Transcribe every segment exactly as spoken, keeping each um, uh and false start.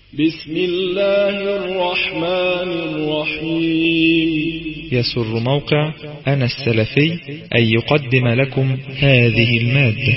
بسم الله الرحمن الرحيم. يسر موقع أنا السلفي أن يقدم لكم هذه المادة.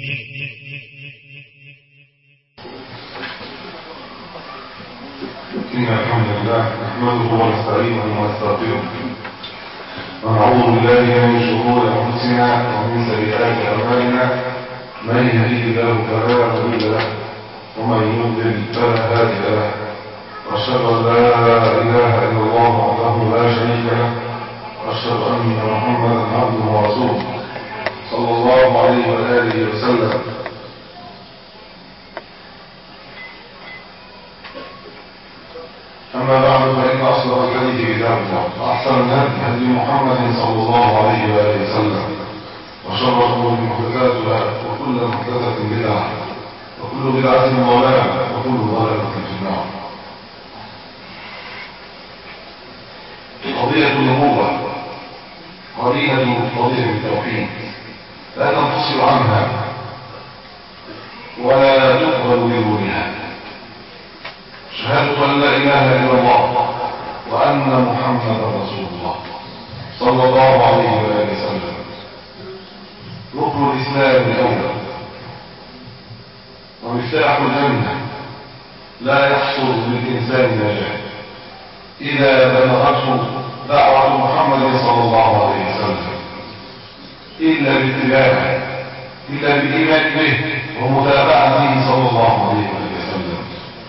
إن الحمد لله نحمده ونستعينه ونستغفره ونعوذ بالله من شرور أنفسنا ومن سيئات أعمالنا، من يهده الله فلا مضل له ومن يضلل فلا هادي له، وأشهد أن لا إله إلا الله وحده لا شريك له، وأشهد أن محمدا عبده ورسوله صلى الله عليه وآله وسلم. أما بعد، فإن أصدق الحديث كتاب الله، وأحسن الهدي هدي محمد صلى الله عليه وآله وسلم، وشر الأمور محدثاتها، وكل محدثة بدعة، وكل بدعة ضلالة، وكل ضلالة في النار. قضية النبوة قرينة قضية التوحيد، لا تنفصل عنها ولا تقبل بدونها. شهادة أن لا إله إلا الله وأن محمدا رسول الله صلى الله عليه وآله وسلم ركن الإسلام الأول ومفتاح الجنة. لا يحصل للإنسان نجاة إذا بلغته دعوة محمد صلى الله عليه وسلم إلا باتباعه، إلا بالإيمان به ومتابعته صلى الله عليه وسلم.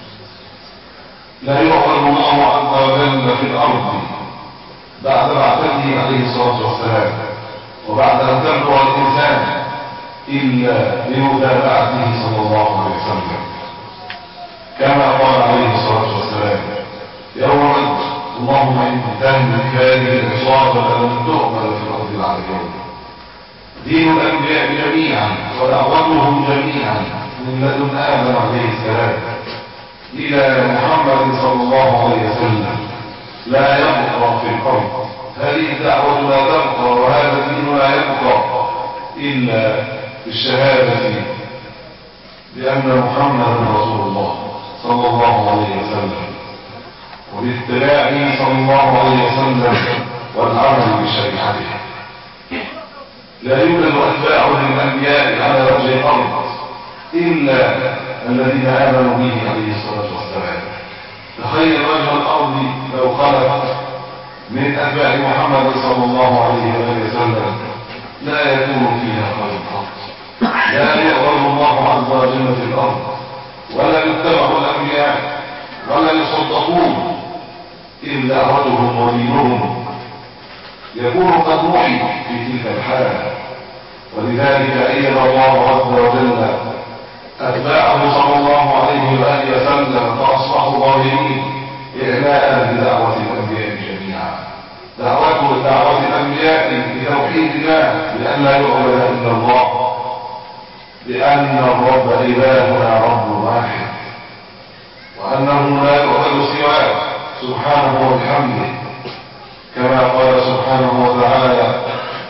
لا يعلم الله عز وجل في الأرض بعد بعثته عليه الصلاة والسلام وبعد أن تبلغ الإنسان إلا بمتابعته صلى الله عليه وسلم، كما قال عليه الصلاة والسلام: يوم اللهم إن تهلك هذه العصابة لم تقبل في الأرض بعد يوم. دين الأنبياء جميعا ودعوتهم جميعا من لدن آدم عليه السلام إلى محمد صلى الله عليه وسلم لا يبقى في الأرض. هذه الدعوة لا تبقى وهذا الدين لا يبقى إلا بالشهادة بأن محمدا رسول الله صلى الله عليه وسلم، وباتباعه صلى الله عليه وسلم والعمل بشريعته. لا يوجد أتباع للأنبياء على وجه الأرض إلا الذين آمنوا به عليه الصلاة والسلام. تخيل وجه الأرض لو خلق من أتباع محمد صلى الله عليه وسلم لا يكون فيها خير قط، لا يقبل الله عز وجل في الأرض، ولا يتبع الأنبياء ولا يصدقون إن دعوتهم ودينهم يكون قد محي في تلك الحالة. ولذلك أيد الله عز وجل أتباعه صلى الله عليه وآله وسلم فأصبحوا ظاهرين إعلاء بدعوة الأنبياء جميعا. دعوته دعوة الأنبياء بتوحيد الله، بأن لا يعبد إلا الله، بأن الرب إلهنا رب واحد، وأنه لا يعبد سواه سبحانه وبحمده، كما قال سبحانه وتعالى: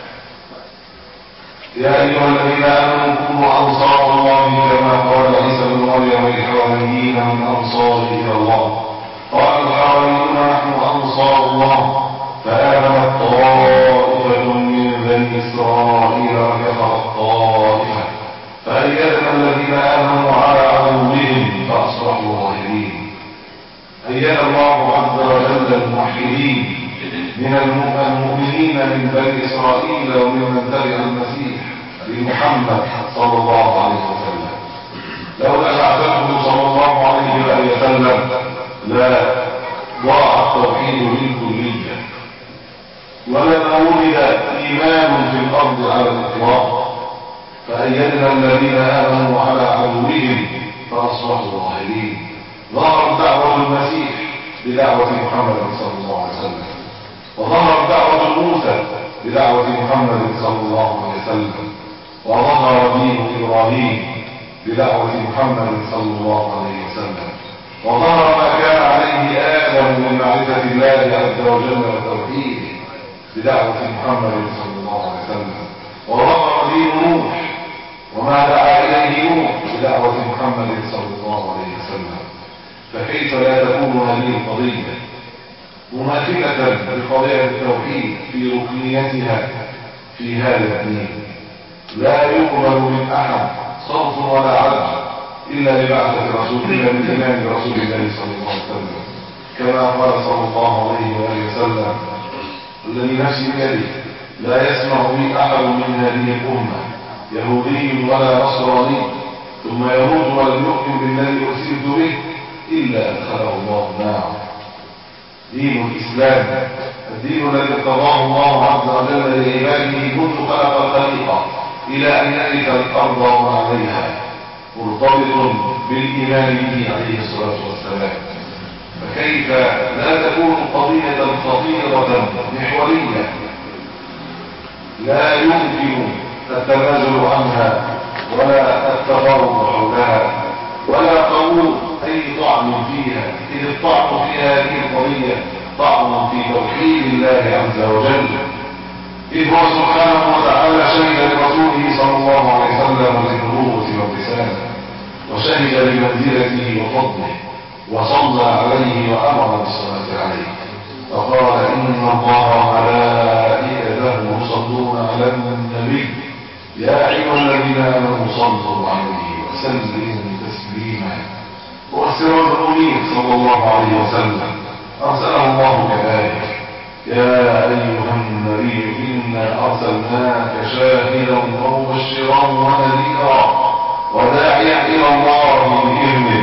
يا أيها الذين آمنوا كونوا أنصار الله كما قال عيسى بن مريم للحواريين من أنصار إلى الله قال الحواريون نحن أنصار الله فآمنت طائفة من بني إسرائيل وكفرت طائفة فأيدنا الذين آمنوا على عدوهم فأصبحوا ظاهرين. أيد الله عز وجل الموحدين من المؤمنين من بني إسرائيل ومن من تبع المسيح لمحمد صلى الله عليه وسلم. لولا بعثته صلى الله عليه وسلم لا ضاع التوحيد بالكلية ولما ولد إيمان في الأرض على الإطلاق. فأيدنا الذين آمنوا على عدوهم فأصبحوا ظاهرين. ظهرت دعوة المسيح بدعوة محمد صلى الله عليه وسلم، وظهرت دعوة موسى بدعوة محمد صلى الله عليه وسلم، وظهر دين إبراهيم بدعوة محمد صلى الله عليه وسلم، وظهر ما كان عليه آدم من معرفة الله عز وجل وتوحيده بدعوة محمد صلى الله عليه وسلم، وظهر دين نوح وما دعا إليه نوح بدعوة محمد صلى الله عليه وسلم. فكيف لا تكون هذه القضية مماثلة لقضية التوحيد في ركنيتها في هذا الدين؟ لا يقبل من أحد صرف ولا عدل إلا لبعثة رسول الله من إمام رسول الله صلى الله عليه وسلم، كما قال صلى الله عليه وآله وسلم: الذي نفسي بيده لا يسمع بي أحد من هذه الأمة يهودي ولا نصراني ثم يموت ولم يؤمن بالذي أرسلت به إلا أدخله الله النار. دين الإسلام الدين الذي ارتضاه الله عز وجل لعباده منذ خلق الخليقة إلى أن يرث الأرض وما عليها، مرتبط بالإيمان به عليه الصلاة والسلام. فكيف لا تكون قضية خطيرة محورية لا يمكن التنازل عنها ولا التفاوض حولها ولا قبول أي طعن فيها، إذ الطعن في هذه القضية طعن في توحيد الله عز وجل، إذ هو سبحانه وتعالى شهد لرسوله صلى الله عليه وسلم بالنبوة والرسالة، وشهد لمنزلته وفضله، وصلى عليه وأمر بالصلاة عليه، فقال: إن الله وملائكته يصلون على النبي يا أيها الذين آمنوا صلوا عليه وسلموا تسليما. هو السراج المنير صلى الله عليه وسلم، أرسله الله كذلك: يا أيها النبي إنا أرسلناك شاهدا ومبشرا ونذيرا وداعيا إلى الله بإذنه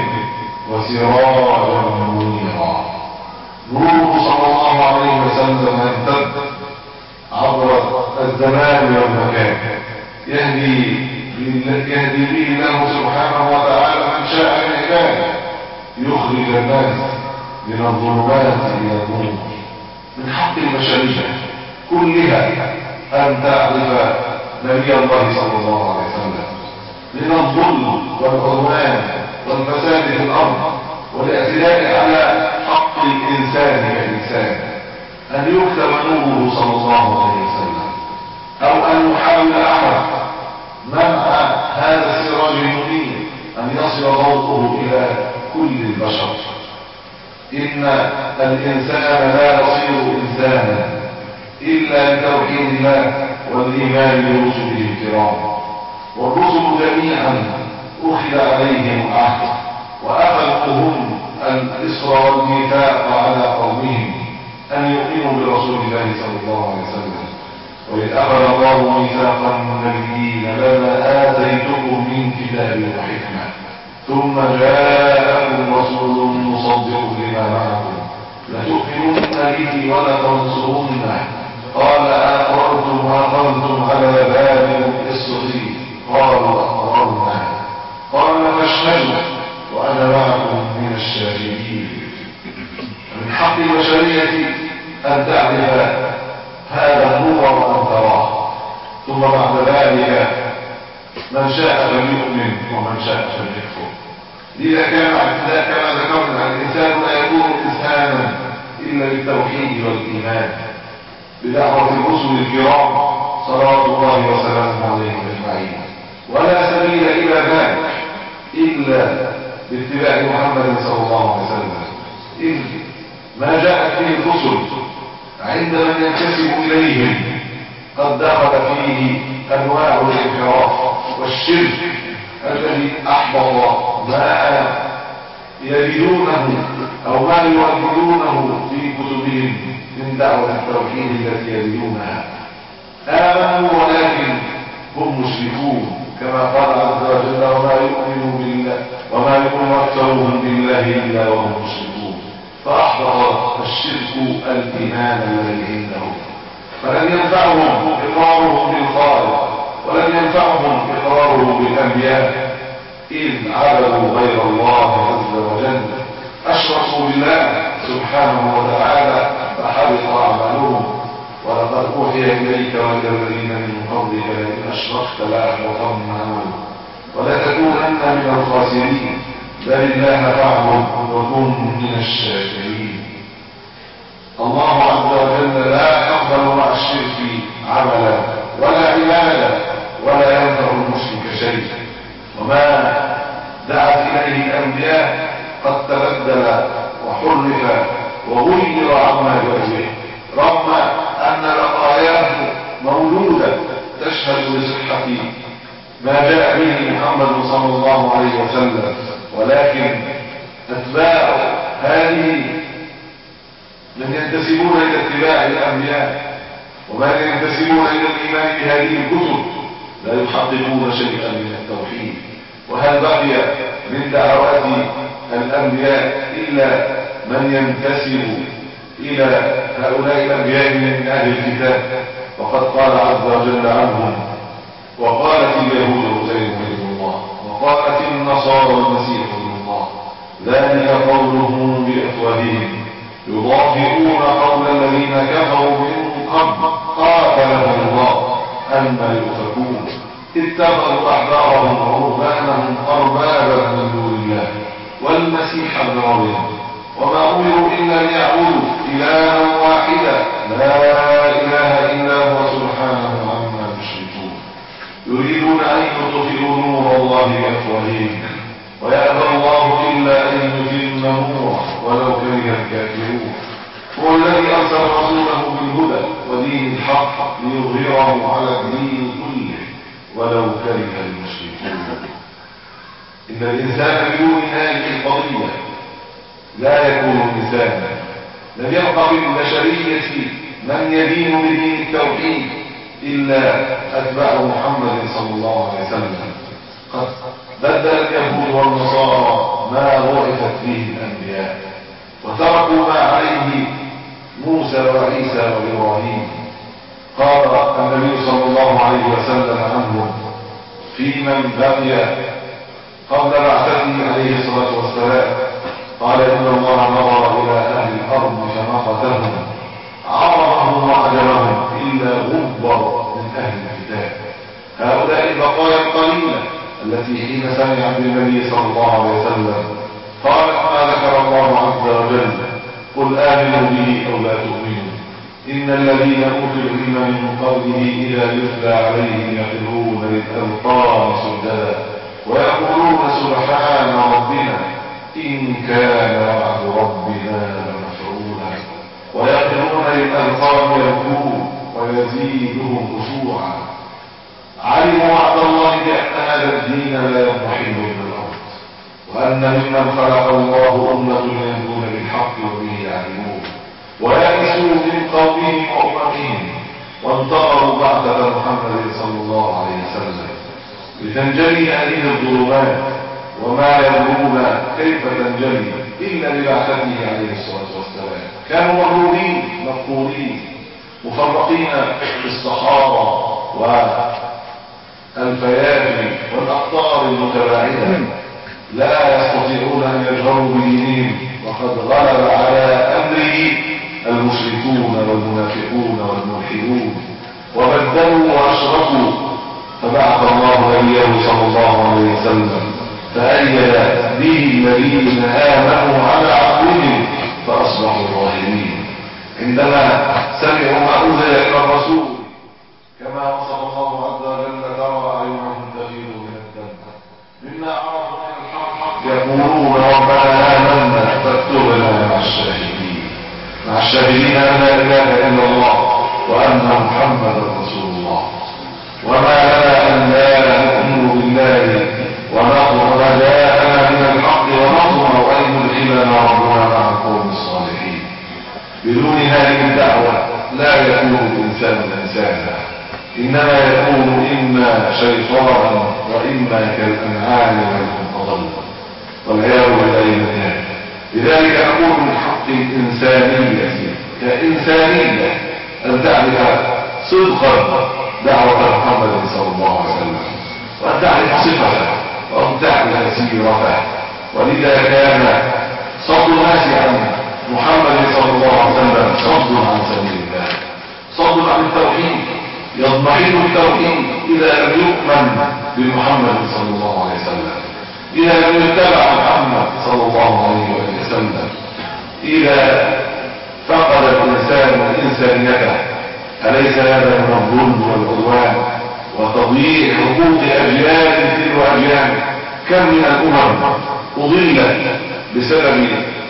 وسراجا منيرا. نوره صلى الله عليه وسلم يمتد عبر الزمان والمكان، يهدي يهدي به الله سبحانه وتعالى من شاء من عباده، يخرج الناس من الظلمات إلى النور. من حق البشرية كلها أن تعرف نبي الله صلى الله عليه وسلم، من الظلم والعدوان والفساد في الأرض والاعتداء على حق الإنسان كإنسان، أن يكتب نوره صلى الله عليه وسلم، أو أن يحاول أحد منع هذا السراج المنير أن يصل ضوءه إلى كل البشر. إن الإنسان لا يصير إنسانا إلا بتوحيد الله والإيمان برسله الكرام، والرسل جميعا أخذ عليهم العهد وأخذهم الإصرار والميثاق على قومهم أن يؤمنوا برسول الله صلى الله عليه وسلم. وإذ أخذ الله ميثاق النبيين لما آتيتكم من كتاب وحكمة ثم جاءكم رسول مصدق لما معكم لتؤمنن به ولتنصرنه قال أقررتم وأقمتم على ذلك الصديق قالوا أقررنا قال فاشهدوا وأنا معكم من الشاهدين. من حق البشرية أن تعرف هذا النور وأن تراه، ثم بعد ذلك من شاء فليؤمن ومن شاء فليكفر. لذا كان كما ذكرنا الإنسان لا يكون إنسانا إلا بالتوحيد والإيمان بدعوة الرسل الكرام صلوات الله وسلامه عليهم أجمعين، ولا سبيل إلى ذلك إلا باتباع محمد صلى الله عليه وسلم، إذ ما جاءت فيه الرسل عند من ينتسب إليهم قد دخل فيه أنواع الانحراف والشرك الذي أحبط ما يجدونه أو ما يوجدونه في كتبهم من دعوة التوحيد التي يجدونها. آمنوا ولكن هم مشركون كما قال عز وجل: وما يؤمن بالله وما يؤمن أكثرهم بالله إلا وهم مشركون. فأحبط الشرك الإيمان الذي عندهم، فلم ينفعهم إقرارهم بالخالق ولم ينفعهم إقرارهم بالأنبياء، إذ عبدوا غير الله عز وجل، أشركوا بالله سبحانه وتعالى فحبط أعمالهم. ولقد أوحي إليك وإلى الذين من قبلك لئن أشركت لأحبطن عملك ولتكونن من الخاسرين، بل الله فاعبد وكن من الشاكرين. الله عز وجل لا يقبل مع الشرك عملا ولا عباده ولا ينفع المشرك شيء، وما دعت إليه الأنبياء قد تبدل وحرف وغير عما جاء به، رغم أن الآيات موجودة تشهد بصحة ما جاء به محمد صلى الله عليه وسلم، ولكن أتباع هذه من ينتسبون إلى اتباع الأنبياء ومن ينتسبون إلى الإيمان بهذه الكتب لا يحققون شيئا من التوحيد. وهل بقي من دعوات الأنبياء إلا من ينتسب إلى هؤلاء الأنبياء من أهل الكتاب؟ وقد قال عز وجل عنهم: وقالت اليهود عزير ابن الله وقالت النصارى المسيح ابن الله ذلك قولهم بأفواههم يضاهئون قول الذين كفروا من قبل قاتلهم الله أما يؤفكون اتخذوا أحبارهم ورهبانهم أربابا من دون الله والمسيح ابن مريم وما أمروا إلا ليعبدوا إلها واحدا لا إله إلا هو سبحانه عما يشركون يريدون أن يطفئوا نور الله بأفواههم ويأبى الله إلا أن يتم نوره ولو كره الكافرون. هو الذي أرسل رسوله بالهدى ودين الحق ليظهره على الدين كله ولو كره المشركون. إن الإنسان بدون هذه القضية لا يكون إنسانا. لم يبق من البشرية من يدين بدين التوحيد إلا أتباع محمد صلى الله عليه وسلم. قد بدل اليهود والنصارى ما بعثت به الأنبياء وتركوا ما عليه موسى وعيسى وإبراهيم. قال النبي صلى الله عليه وسلم عنهم في من بقي قبل بعثته عليه الصلاة والسلام قال: إن الله نظر إلى أهل الأرض فمقتهم عرفهم وعجبهم إلا غبر من أهل الكتاب. هؤلاء البقايا القليلة التي حين سمعت بالنبي صلى الله عليه وسلم قالت ما ذكر الله عز وجل: قل آمنوا به أو لا تؤمنوا إن الذين أوتوا العلم من قبله إذا يتلى عليهم يخرون للأذقان سجدا ويقولون سبحان ربنا إن كان وعد ربنا لمفعولا ويخرون للأذقان يبكون ويزيدهم خشوعا. علموا وعد الله بأن هذا الدين لا يضمحل من الأرض وأن ممن خلق الله أمة يهدون بالحق وبه يعلمون ويأسوا من قومهم وأممهم وانتظروا بعثة محمد صلى الله عليه وسلم لتنجلي هذه الظلمات وما يدرون كيف تنجلي إلا ببعثته عليه الصلاة والسلام. كانوا مغلوبين مفقودين مفرقين في الصحارى والفيافي والأقطار المتباعدة لا يستطيعون أن يجهروا بدينهم وقد غلب على أمره المشركون والمنافقون والملحدون وبدلوا وأشركوا فبعث الله نبيه صلى الله عليه وسلم فأيد به الذين آمنوا على عقلهم فأصبحوا ظاهرين عندما سمعوا ما أنزل إلى الرسول كما وصف الله عز وجل ترى أعينهم تفيض من الدمع مما عرفوا من الحق يقولون ربنا آمنا فاكتبنا مع الشاهدين مع الشاهدين أن لا إله إلا الله وأن محمدا رسول الله. وما لنا أن لا نؤمن بالله ونطمع ما جاءنا من الحق ونطمع أن يدخلنا ربنا مع القوم الصالحين. بدون هذه الدعوة لا يكون الإنسان إنسانا إنما يكون إما شيطانا وإما كالأنعام والمنقضل والعياذ بالله. لذلك أقول من حق الإنسانية كإنسانية أن تعرف صدقا دعوة محمد صلى الله عليه وسلم وأن تعرف صفته وأن تعرف سيرته. ولذا كان صد الناس عن محمد صلى الله عليه وسلم صد عن سبيل الله صد عن التوحيد. يضمحل التوحيد إذا لم يؤمن بمحمد صلى الله عليه وسلم إذا لم يتبع محمد صلى الله عليه وسلم إذا فقد الإنسان إنسانيته. أليس هذا من الظلم والعدوان وتضييع حقوق أجيال تلو أجيال؟ كم من الأمم أضلت بسبب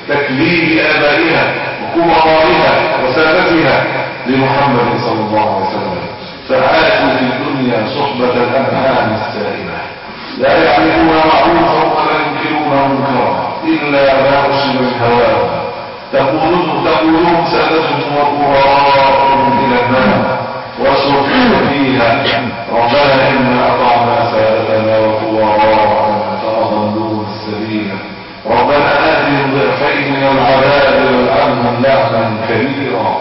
تكليم آبائها وكبرائها وسادتها لمحمد صلى الله عليه وسلم، فعاشوا في الدنيا صحبة الأنعام السائمة، لا يعرفون معروفا ولا ينكرون منكرا إلا ما أشرب من هواه، تقولون تقولون سادتهم وكبراءهم إلى النار وسرفوا فيها، ربنا إنا أطعنا سادتنا وكبراءنا فأضلونا السبيل، ربنا آتهم ضعفين من العذاب والعنهم لعنا كبيرا،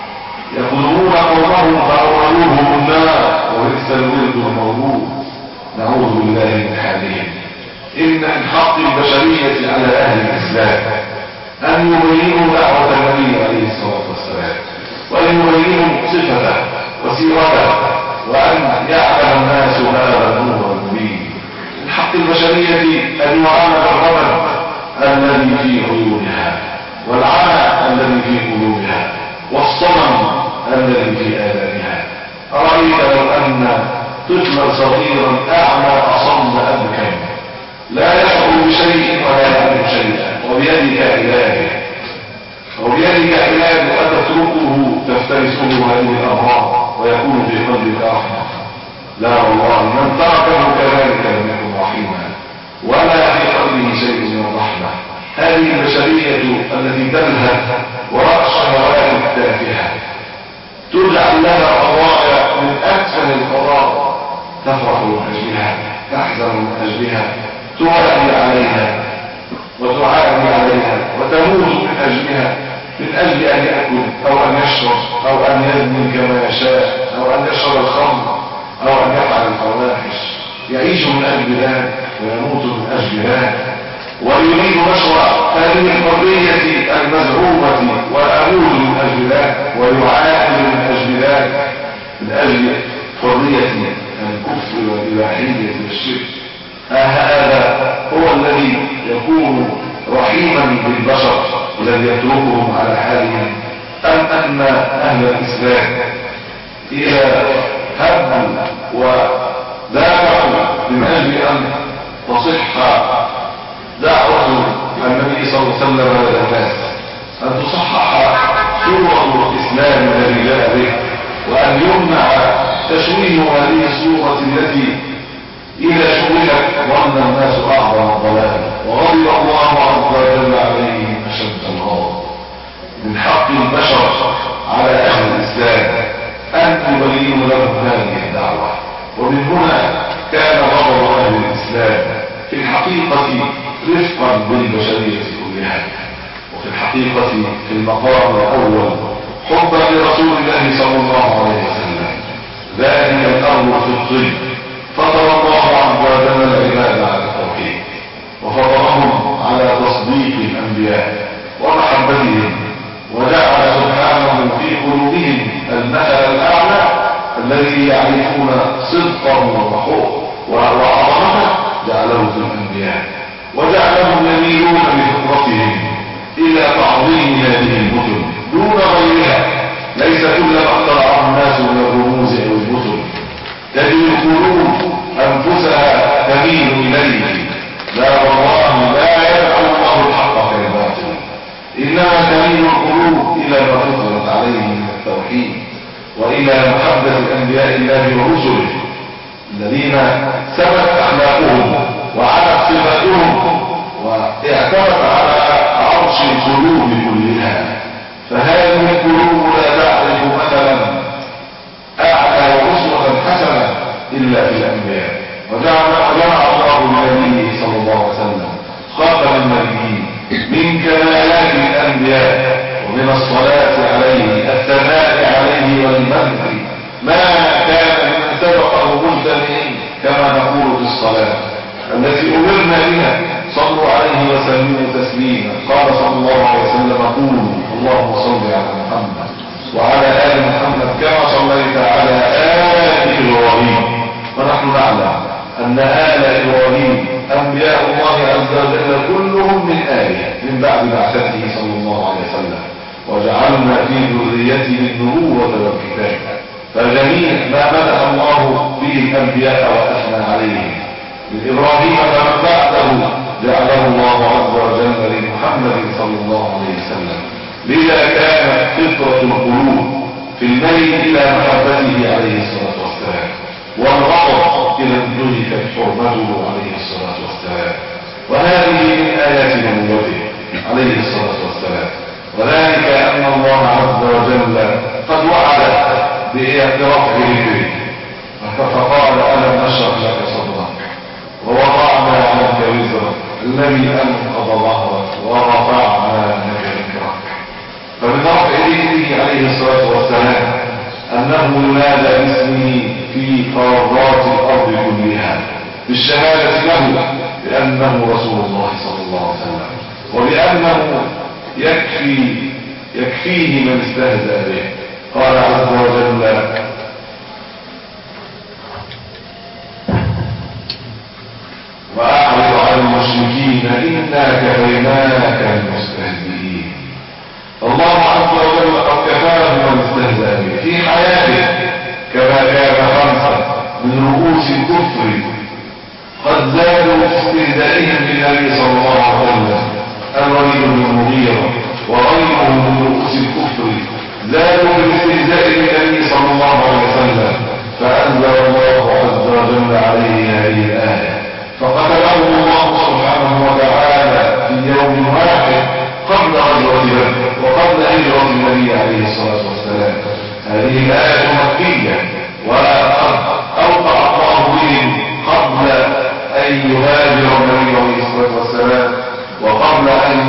يقولون قومهم فأولوهم النار وبئس الورد المورود، نعوذ بالله من حالهم. إن من حق البشرية على أهل الإسلام أن يبينوا دعوة النبي عليه الصلاة والسلام، وأن يبينوا صفته وسيرته، وأن يعلم الناس هذا النور المبين. من حق البشرية أن يعامل الرمد الذي في عيونها، والعمى الذي في قلوبها، والصنم الذي في آذانها. أرأيت لو أن طفلا صغيرا أعمى أصم أبكم لا يشعر بشيء ولا يعلم شيئا، وبيدك علاجه وبيدك علاج أن تتركه تفترسه هذه الأمراض ويكون في قلبك رحمة؟ لا والله، من تركه كذلك لم يكن رحيما ولا في قلبه شيء من الرحمة. هذه البشرية التي تلهث وراء الشهوات التافهة تجعل لها قضايا من أكثر القضايا، تفرح من أجلها، تحزن من أجلها، توالي عليها وتعادي عليها، وتموت من أجلها، من أجل أن يأكل أو أن يشرب أو أن يزني كما يشاء أو أن يشرب الخمر أو أن يفعل الفواحش. يعيش من أجل ذلك ويموت من أجل ذلك، ويريد نشر هذه الحرية المزعومة ويموت من أجل ذلك ويعاني من أجل ذلك، من أجل حرية الكفر والإباحية والشرك. هذا هو الذي يكون رحيما بالبشر الذي يتركهم على حالهم، أم أن أهل الإسلام إذا هبوا ودافعوا من أجل أن تصح دعوة النبي صلى الله عليه وسلم للناس، أن تصحح صورة الإسلام الذي جاء به، وأن يمنع تشويه هذه الصورة التي إذا شوهت ظن الناس أعظم الضلال، وغضب الله عز وجل عليهم أشد الغضب. من حق البشر على أهل الإسلام أن يبينوا لهم هذه الدعوة، ومن هنا كان غضب أهل الإسلام في الحقيقة رفقا بالبشرية كلها، وفي الحقيقة في المقام الأول حبا لرسول الله صلى الله عليه وسلم. ذلك الأمر في الطب فطر الله عز وجل العباد على التوحيد، وفطرهم على تصديق الأنبياء ومحبتهم، وجعل سبحانه في قلوبهم المثل الأعلى الذي يعرفون صدقه وعظمته، جعله في الأنبياء، وجعلهم يميلون بفطرتهم إلى تعظيم هذه المثل دون غيرها. ليس كل ما اخترعه الناس من الرموز أو المثل تجد القلوب أنفسها تميل إليه. لا والله، لا يدعو الله الحق كالباطل، إنما تميل القلوب إلى ما فطرت عليه من التوحيد، وإلى محبة الأنبياء الله ورسله الذين سمت أخلاقهم وعلت صفاتهم واعتمت على عرش القلوب كلها. فهذه القلوب لا تعرف مثلا أعلى وأسوة حسنة إلا في الأنبياء، وجعل الله النبي صلى الله عليه وسلم خاتم النبيين. من كمالات الأنبياء ومن الصلاة عليه الثناء عليه والمدح ما كان من سبقه مجتمعين كما نقول في الصلاة التي أمرنا بها. صلوا عليه وسلموا تسليما. قال صلى الله عليه وسلم: قولوا اللهم صل على محمد وعلى آل محمد كما صليت على آل إبراهيم. ونحن نعلم أن آل إبراهيم أنبياء الله عز وجل كلهم من آله من بعد بعثته صلى الله عليه وسلم، وجعلنا في ذريته النبوة والكتاب. فجميع ما مدح الله به الأنبياء وأثنى عليهم من إبراهيم فمن بعده جعله الله عز وجل لمحمد صلى الله عليه وسلم. لذا كانت فطرة القلوب في الميل إلى محبته عليه الصلاة والسلام، والغضب إلى انتهكت حرمته عليه الصلاة والسلام. وهذه من آيات نبوته عليه الصلاة والسلام، وذلك أن الله عز وجل قد وعد برفعه به، فقال ألم نشرح لك صدرك ووضعنا عنك وزرك الذي أنقض ظهرك ورفعنا لك ذكرك. فبرفع ذكره عليه الصلاة والسلام أنه ينادى باسمه في قارات الأرض كلها بالشهادة له بأنه رسول الله صلى الله عليه وسلم، وبأنه يكفي يكفيه من استهزأ به. قال عز وجل وأعرض عن المشركين إنا كفيناك المستهزئين. الله عز وجل قد كفاه من استهزأ به في حياته، كما كان خمسة من رؤوس الكفر قد زادوا في استهزائهم بالنبي صلى الله عليه وسلم، الوليد بن المغيرة وغيره من رؤوس الكفر زادوا في الاستهزاء بالنبي صلى الله عليه وسلم، فأنزل الله عز وجل عليه هذه الآية فقتله الله سبحانه وتعالى في يوم واحد قبل غزوة بدر وقبل هجرة النبي عليه الصلاة والسلام. هذه الآية مكية، وقد أوقع الله بهم قبل أن يهاجر النبي عليه الصلاة والسلام، وقبل أن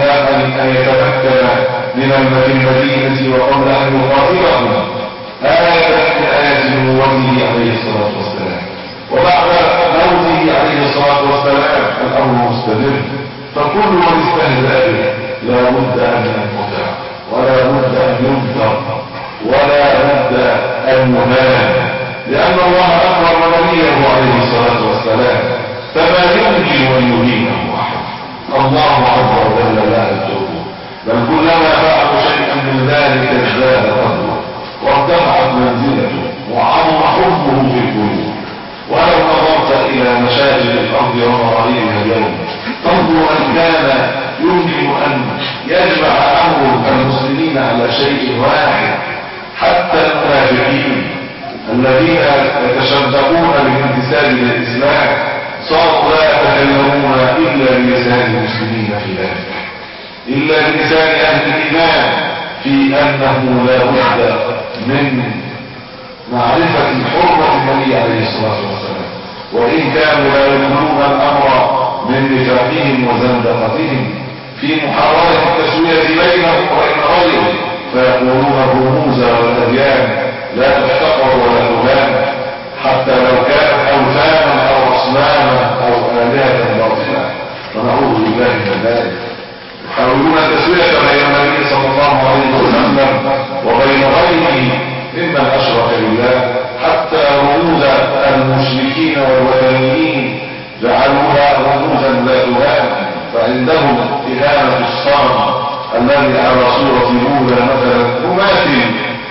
يتمكن من المدينة، وقبل أن يقاتلهم. آية من آيات نبوته عليه الصلاة والسلام. وبعد موته عليه الصلاة والسلام الأمر مستمر، فكل من استهزأ به لا بد أن ينقطع، ولا بد أن ينذر، ولا بد أن يهان، لأن الله أكرم نبيه عليه الصلاة والسلام، فما يمكن أن يهينه أحد. الله عز وجل لا يتركه، بل كلما فعلوا شيئا من ذلك ازداد قدره وارتفعت منزلته وعظم حبه في القلوب. ولو نظرت إلى مشاكل الأرض ومغاربها اليوم تنظر أن كان يمكن أن يجمع أمر المسلمين على شيء واحد، حتى المنافقين الذين يتشدقون بالانتساب للإسلام صاروا لا يتكلمون إلا بلسان المسلمين في ذلك، إلا بلسان أهل الإيمان في أنه لا بد من معرفة حرمة النبي عليه الصلاة والسلام، وإن كانوا لا يدخلون الأمر من نفاقهم وزندقتهم في محاولة التسوية بينهم وبين غيره، فيقولون الرموز والأديان لا تحتقر ولا تهان، حتى لو كانت أوثانا أو أصناما أو آلهة باطلة، فنعوذ بالله من ذلك. يحاولون التسوية بين النبي صلى الله عليه وسلم وبين غيره ممن أشرك بالله، حتى رموز المشركين والوثنيين جعلوها رموزا لا تهان، فعندهم إهانة الصنم الذي على صورة موسى مثلا مماثل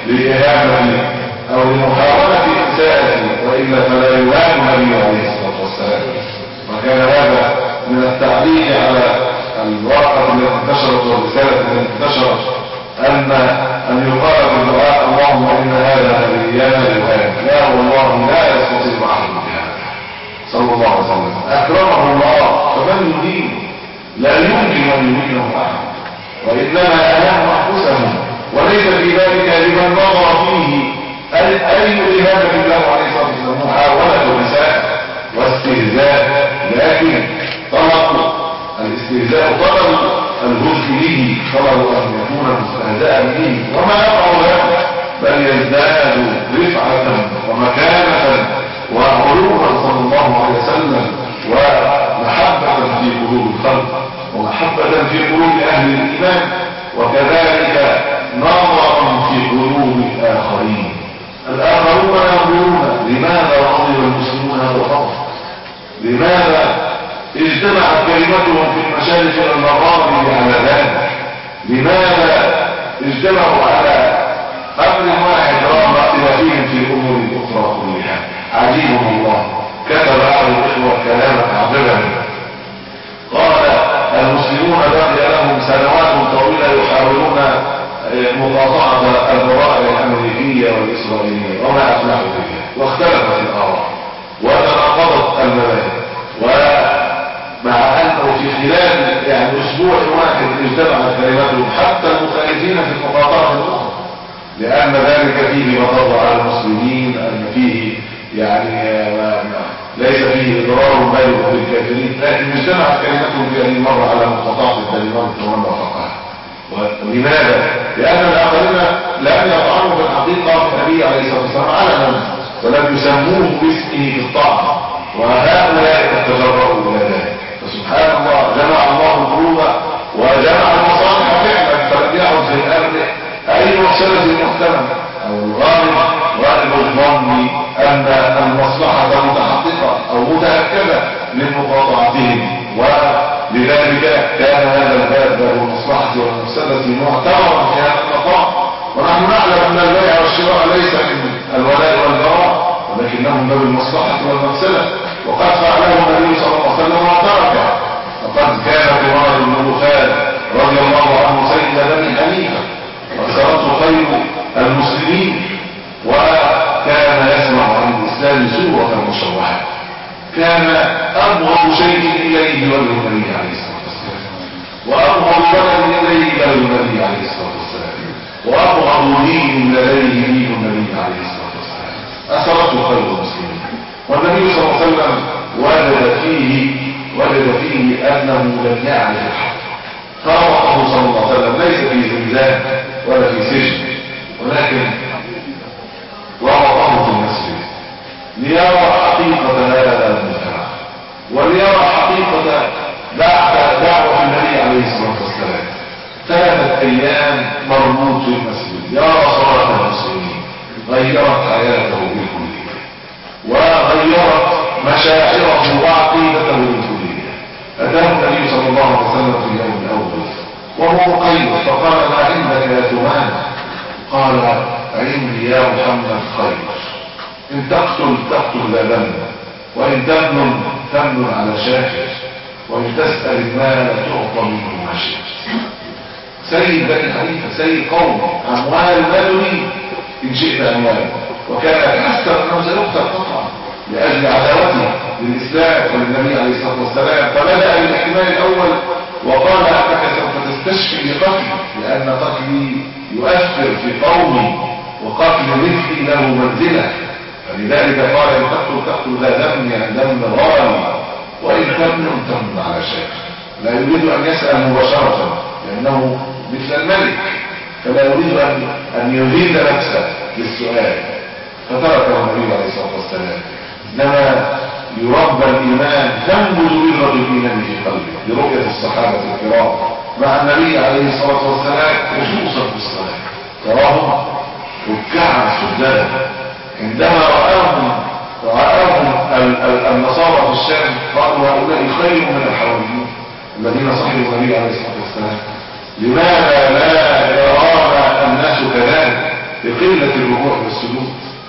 لإهانة أو لمحاولة إنساءه، وإلا فلا يهان النبي عليه الصلاة والسلام. وكان هذا من التعليق على الورقة التي انتشرت والرسالة التي انتشرت أن أن يقال في الدعاء اللهم إن هذا نبينا الوهاب. لا والله لا يستطيع أحد بهذا صلى الله عليه وسلم، أكرمه الله فمن يهين؟ لا يمكن أن يهينه أحد، وإنما أهانوا أنفسهم، وليس في ذلك لمن نظر فيه أي إهانة بالله عليه الصلاة والسلام محاولة نساء واستهزاء، لكن طلبوا الاستهزاء طلبوا الجزء به، طلبوا أن يكون مستهزاء به، وما يقع ذلك بل يزداد رفعة ومكانة وعلوما صلى الله عليه وسلم، ومحبة في قلوب الخلق ومحبة في قلوب أهل الإيمان، وكذلك نظرا في قلوب الآخرين. الآخرون يقولون لماذا رضي المسلمون هذا الخطر؟ لماذا اجتمعت كلمتهم في المشارق والمغارب على ذلك؟ لماذا اجتمعوا على أمر واحد رغم اختلافهم في الأمور الأخرى كلها؟ عجيب الله. كتب أحد الإخوة كلاما عجبا، قال والمسلمون بقي لهم سنوات طويلة يحاولون مقاطعة البضائع الأمريكية والإسرائيلية وما أفلحوا فيها، واختلفت الآراء وتناقضت المذاهب، ومع أنه في خلال يعني أسبوع واحد اجتمعت كلماتهم حتى المخالفين في المقاطعة الأخرى، لأن ذلك فيه مضر على المسلمين، أن فيه يعني ليس فيه إضرار بالغ بالكافرين، لكن اجتمعت كلماتهم في هذه المرة على مقاطعة التاليبان ومن وافقها. ولماذا؟ لأن الآخرين لم يطعنوا في الحقيقة في النبي عليه الصلاة والسلام علنا، ولم يسموه باسمه في الطاعة، وهؤلاء تجرؤوا إلى ذلك. فسبحان الله جمع الله القلوب وجمع المصالح فعلا، فلم يعد في الأرض أي مفسدة محتملة أو الغالب غالب الظن أن المصلحة متحققة أو متأكدة من مقاطعتهم، ولذلك كان هذا الباب له المصلحة والمفسدة معتبرا في هذا المقام. ونحن نعلم أن البيع والشراء ليس من الولاء والبراء، ولكنه من باب المصلحة والمفسدة، وقد فعله النبي صلى الله عليه وسلم وتركه. فقد كان عمر بن غفال رضي الله عنه سيد بني حنيفة وأكثرته خير المسلمين، وكان يسمع عن الإسلام سورة مشوهة، كان أبغض شيء إليه وجه النبي عليه الصلاة والسلام، وأبغض ولد إليه وجه النبي عليه الصلاة والسلام، وأبغض دين لديه دين النبي عليه الصلاة والسلام، أسرته خير المسلمين. والنبي صلى الله عليه وسلم وجد فيه وجد فيه أنه لم يعرف الحق، فربطه صلى الله عليه وسلم ليس في زنزان ولا في سجن، ولكن ربطه في المسجد ليرى حقيقة هذا المجتمع، وليرى حقيقة بعد دعوة النبي عليه الصلاة والسلام. ثلاثة أيام مربوط في المسجد يرى صلاة المسلمين، غيرت حياته بالكلية، وغيرت مشاعره وعقيدته بالكلية. أتاه النبي صلى الله عليه وسلم في اليوم الأول وهو مقيد، فقال ما عندك يا ثمان؟ قال عندي يا محمد خير، إن تقتل تقتل ذا ذنب، وإن تمنن تمنن على شاكر، وإن تسأل المال تعطى منه ما شئت. سيد بني حنيفة سيد قوم، أموال ما تريد إن شئت أموال، وكان يحسب أنه سيقتل قطعا لأجل عداوته للإسلام وللنبي عليه الصلاة والسلام. فبدأ بالاحتمال الأول وقال أنك سوف تستشفي بقتلي، لأن قتلي يؤثر في قومي، وقتل مثلي له منزلة، فلذلك قال إن تقتل تقتل ذا دم يعني دم غالي، وإن تمنن تمنن على شاكر. لا يريد أن يسأل مباشرة لأنه مثل الملك، فلا يريد أن يزيد نفسه للسؤال، فتركه النبي عليه الصلاة والسلام. إنما يربى الإيمان تنبذ بذرة الإيمان في قلبه لرؤية الصحابة الكرام مع النبي عليه الصلاة والسلام، خصوصا في الصلاة تراهم ركعا سجدا. عندما رآهم رآهم النصارى في الشام قالوا هؤلاء خير من الحواريين الذين صحبوا النبي عليه الصلاة والسلام. لماذا لا يرانا الناس كذلك؟ لقلة الركوع والسجود،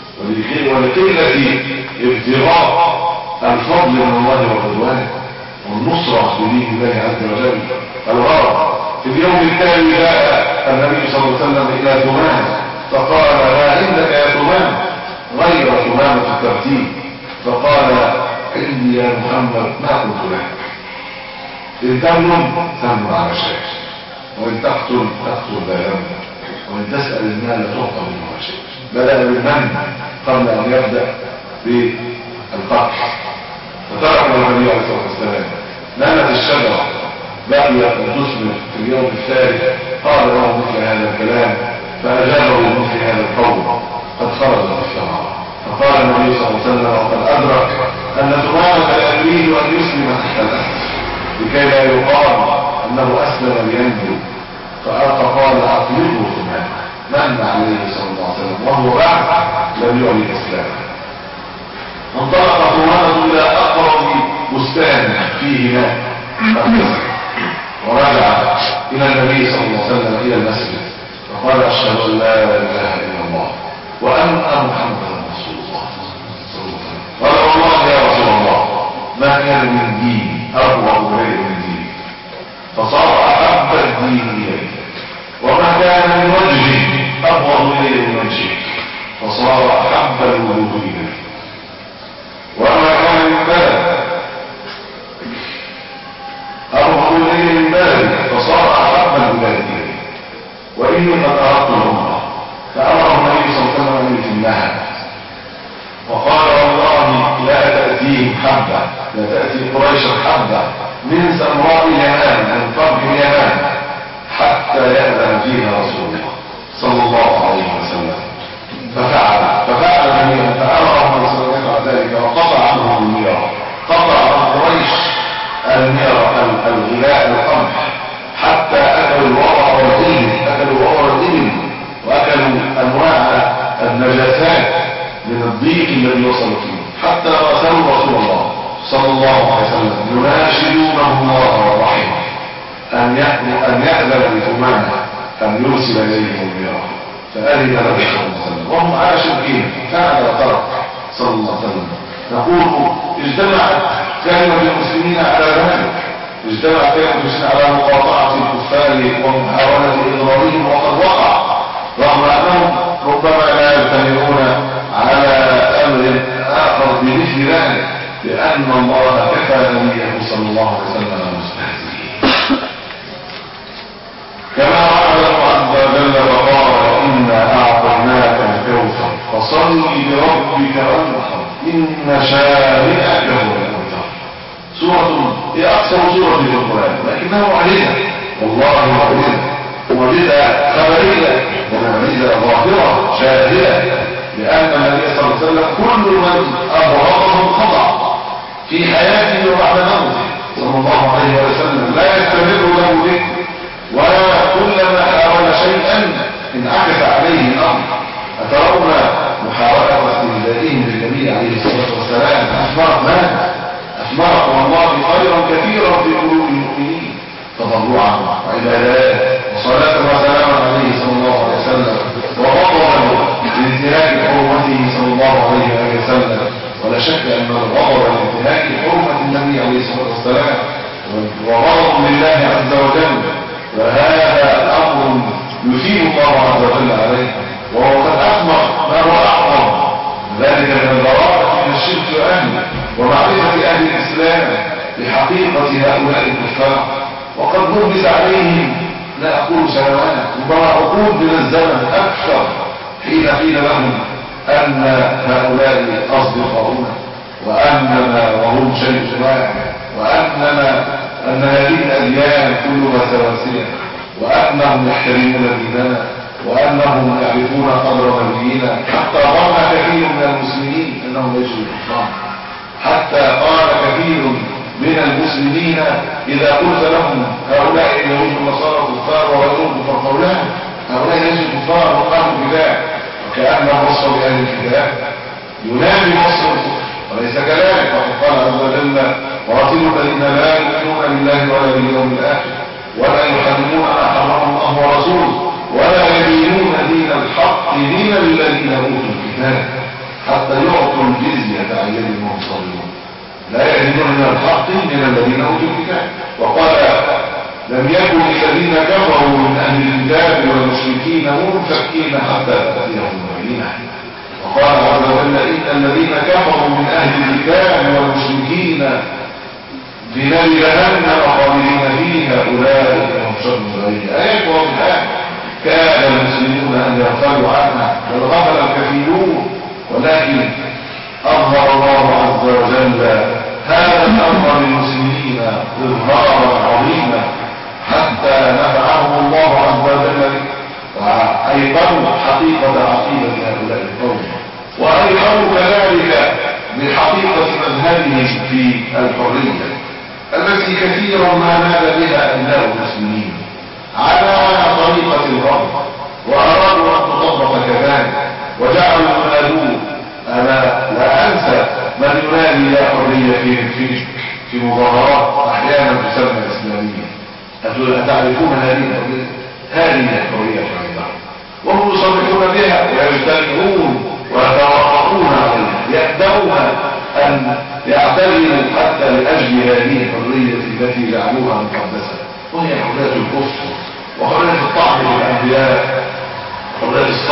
ولقلة ابتغاء الفضل من الله والرضوان والنصرة بدين الله عز وجل. الغرض في اليوم التالي جاء النبي صلى الله عليه وسلم إلى ثمان فقال ما عندك يا ثمان؟ غير ثمان في الترتيب، فقال عندي يا محمد ما قلت لك، إن تمنن تمنن على شاكر، وإن تقتل تقتل ذا ذنب، وإن تسأل المال تعطى منه ما شئت. بدأ بالمن قبل أن يبدأ بالقتل، فتركه النبي عليه الصلاة والسلام. نامت الشجرة بقيت تثمر في اليوم الثالث، قال له مثل هذا الكلام فأجابه مثل هذا القول، قد خرجت الثمرة. فقال النبي صلى الله عليه وسلم وقد أدرك أن ثمانة لا يريد أن يسلم تحت الأسد لكي لا يقال أنه أسلم لينجو، فقال أطلقه ثمانة، من عليه صلى الله عليه وسلم وهو بعد لم يعلن إسلامه. انطلق ثمانة إلى أقرب بستان فيه ماء ورجع إلى النبي صلى الله عليه وسلم إلى المسجد فقال أشهد أن لا إله إلا الله وأن محمدا رسول الله. قال والله يا رسول الله ما كان من دين أقوى غير من دين، أبغض إليه من شئت فصار أحب الوجود إليه. وما كان من بلد أبغض إليه من بلد فصار أحب البلاد إليه. وإني قد أردت الأمة فأمر النبي صلى الله عليه وسلم أن يتمها وقال والله لا تأتيهم حبة، لا تأتي قريش حبة من سمراء اليمان من قبل اليمان حتى يأذن فيها رسول الله صلى الله عليه وسلم. ففعل ففعل النبي فأمر الرسول صلى الله عليه وسلم ذلك وقطع عنه الميرة، قطع عن قريش الميرة الغلاء القمح حتى أكلوا الوضع والإبل، أكلوا الوضع والإبل وأكلوا أنواع النجاسات من الضيق الذي وصل فيه، حتى رأسوا رسول الله صلى الله عليه وسلم يناشدونه الله والرحمة أن يأذن لثمانه أن يرسل إليه الميرة، فأذن له صلى الله عليه وسلم وهم عاشقين فعل وترك صلى الله عليه وسلم. نقول اجتمعت كلمة المسلمين على ذلك، اجتمعت كلمة المسلمين على مقاطعة الكفار ومحاولة إضرارهم وقد وقع، رغم أنهم ربما لا يجتمعون على أمر آخر بمثل ذلك، لأن الله كفى نبيه صلى الله عليه وسلم المستهزئين. كما قال عز وجل وقال إنا أعطيناك الكوثر فصل لربك وانحر إن شانئك هو الأبتر. سورة هي أكثر سورة في القرآن لكنها معجزة، والله معجزة، معجزة خبرية ومعجزة ظاهرة شاهدة، لأن النبي صلى الله عليه وسلم كل من أبغضه خضع في حياته وبعد موته صلى الله عليه وسلم لا يستمر له ذكر، ولا كلما حاول شيئا انعكس عليه الأمر. أترون محاولة استهزائهم بالنبي عليه الصلاة والسلام أثمرت ماذا؟ أثمرت والله خيرا كثيرا في قلوب المؤمنين تضرعا وعبادات وصلاة وسلاما عليه صلى الله عليه وسلم وغضبا لانتهاك حرمته صلى الله عليه وسلم. ولا شك أن الغضب لانتهاك حرمة النبي عليه الصلاة والسلام وغضب لله عز وجل، وهذا الأمر يثيب الله عز وجل عليه، وهو قد أثمر ما هو أعظم ذلك من البراءة من الشرك وأهله ومعرفة أهل الإسلام بحقيقة هؤلاء الكفار. وقد نبس عليهم لا أقول سنوات ربما عقود من الزمن أكثر حين قيل لهم أن هؤلاء أصدقاؤنا وأننا وهم شيء واحد وأننا أن هذه الأديان كلها سواسية وأنهم يحترمون ديننا وأنهم يعرفون قدر نبينا، حتى ظن كثير من المسلمين أنهم ليسوا كفار، حتى قال كثير من المسلمين إذا قلت لهم هؤلاء اليهود والنصارى كفار وغيرهم كفار قولهم هؤلاء ليسوا كفار وقالوا الكتاب، وكأن الوصف بأهل الكتاب ينافي وصف الكفر وليس كذلك. وقد قال عز وجل ورسل الذين لا يؤمنون بالله ولا باليوم الآخر ولا يحرمون ما حرم الله ورسوله ولا يدينون دين الحق دين الذين اوتوا الكتاب حتى يعطوا الجزية عن يد وهم صاغرون، لا يدينون من الحق دين الذين اوتوا الكتاب. وقال لم يكن الذين كفروا من اهل الكتاب والمشركين منفكين حتى تأتيهم البينة. وقال عز وجل ان الذين كفروا من اهل الكتاب والمشركين في نار جهنم خالدين فيها اولئك هم شر البرية. آيات واضحة كان المسلمون أن يغفلوا عنها بل غفل الكثيرون، ولكن أظهر الله عز وجل هذا الأمر للمسلمين إظهارا عظيما حتى نفعهم الله عز وجل وأيقنوا حقيقة عقيدة هؤلاء القوم وأيقنوا كذلك بحقيقة مذهبهم في الحرية التي كثيرا ما نال بها أبناء المسلمين على طريقة الرب وأرادوا أن تطبق كذلك وجعلوا ينادون. أنا لا أنسى من ينادي لا حرية في في في مظاهرات أحيانا تسمى إسلامية. أتعرفون هذه الحرية؟ هذه الحرية الحرية وهم يصرحون بها ويجتمعون ويتوافقون عليها، يأبون أن يعتذروا حتى لأجل هذه الحرية التي جعلوها مقدسة، وهي حرية الكفر وحرية الطعن بالأنبياء وحرية الصرف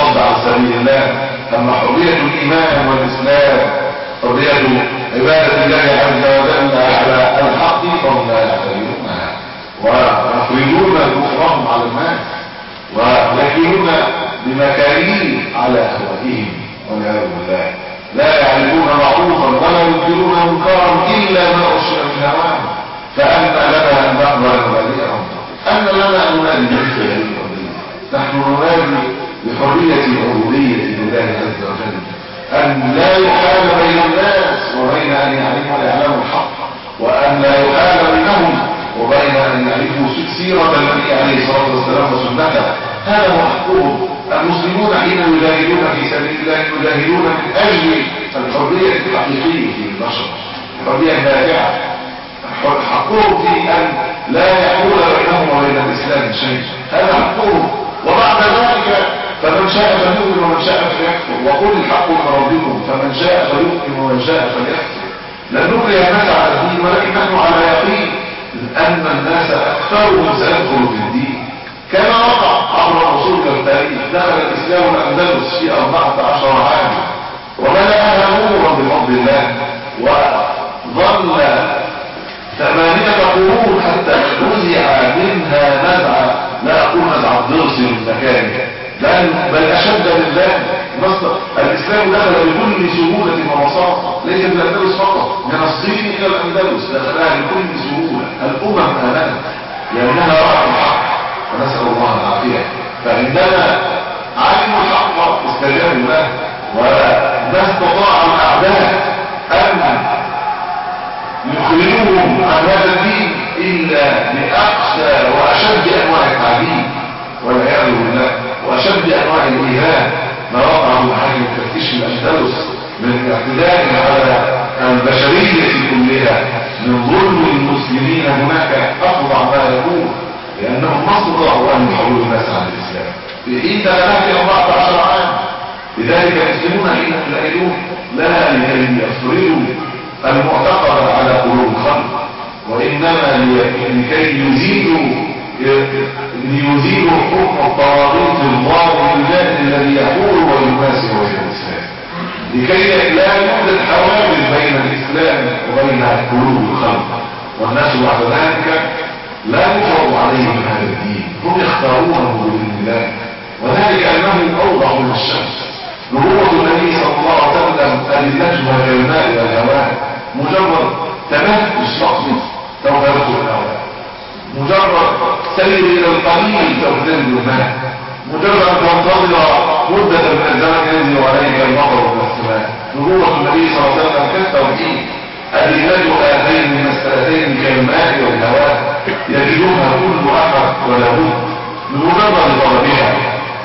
سبيل الله. أما حرية الإيمان والإسلام، حرية عبادة الله عز وجل على الحق، فهم لا يعتبرونها ويخرجون كفرهم على الناس ويكلون بمكارين على أهوائهم والعياذ بالله. لا يعرفون معروفا ولا ينكرون منكرا إلا ما أشرك من هواهم، فأن لنا أن نقبل مبادئهم، أن لنا أن ننادي بمثل هذه القضية. نحن ننادي بحرية العبودية لله عز وجل، أن لا يحال بين الناس وبين أن يعرفوا الإعلام الحق، وأن لا يحال بينهم وبين أن يعرفوا سيرة النبي عليه الصلاة والسلام وسنته. هذا هو حقهم. المسلمون حين يجاهدون في سبيل الله يجاهدون من أجل الحرية الحقيقية في البشر، الحرية النافعة. حقهم في أن لا يحول بينهم وبين الإسلام شيء، هذا حقهم. وبعد ذلك فمن شاء فليؤمن ومن شاء فليكفر، وقل الحق من ربكم فمن شاء فليؤمن ومن شاء فليكفر. لن نكره الناس على الدين، ولكن نحن على يقين أن الناس أكثرهم سيدخلوا في الدين كما وقع عبر الرسول والتاريخ. دخل الإسلام الأندلس في أربعة عشر عاما وملأها نورا بفضل الله، وظل ثمانية قرون حتى نزع منها نزعة، لا أقول نزع الضرس من مكانه، بل أشد من ذلك. الإسلام دخل بكل سهولة وبساطة، ليس من الأندلس فقط، من الصين إلى الأندلس دخلها بكل سهولة. الأمم آمنت لأنها رأت الحق، ونسأل الله العافية. فعندما علموا الحق استجابوا له، وما استطاع الأعداء أن يخرجوهم عن هذا الدين إلا بأقسى وأشد أنواع التعذيب والعياذ بالله، وأشد أنواع الإيذاء. ما وقع محاكم التفتيش الأندلس من اعتداء على البشرية كلها، من ظلم المسلمين هناك أفظع ما يكون، لأنهم ما استطاعوا أن يحولوا الناس عن الإسلام في حين دخلت أربعة عشر عام. لذلك المسلمون حين يلاقون لا يفرضوا المعتقد على قلوب الخلق، وإنما لكي يزيدوا ليزيدوا حكم الطواغيت الظالم الذي يحول ويماسك بين الإسلام، لكي لا يوجد حواجز بين الإسلام وبين قلوب الخلق. والناس بعد ذلك لا يفرض عليهم هذا الدين، هم يختارونه بإذن الله، وذلك أنه أوضح من الشمس. نبوة النبي صلى الله عليه وسلم أدلتها كالماء والهواء، مجرد تنفس فقط سوف يدخل الهواء، مجرد سير إلى القليل سوف تنزل الماء، مجرد أن تنتظر مدة من الزمن ينزل عليك المطر من السماء. نبوة النبي صلى الله عليه وسلم كالتوحيد، أدلتها هاتين المسألتين كالماء والهواء، يجدونها كل أحد ولا بد بمجرد طلبها،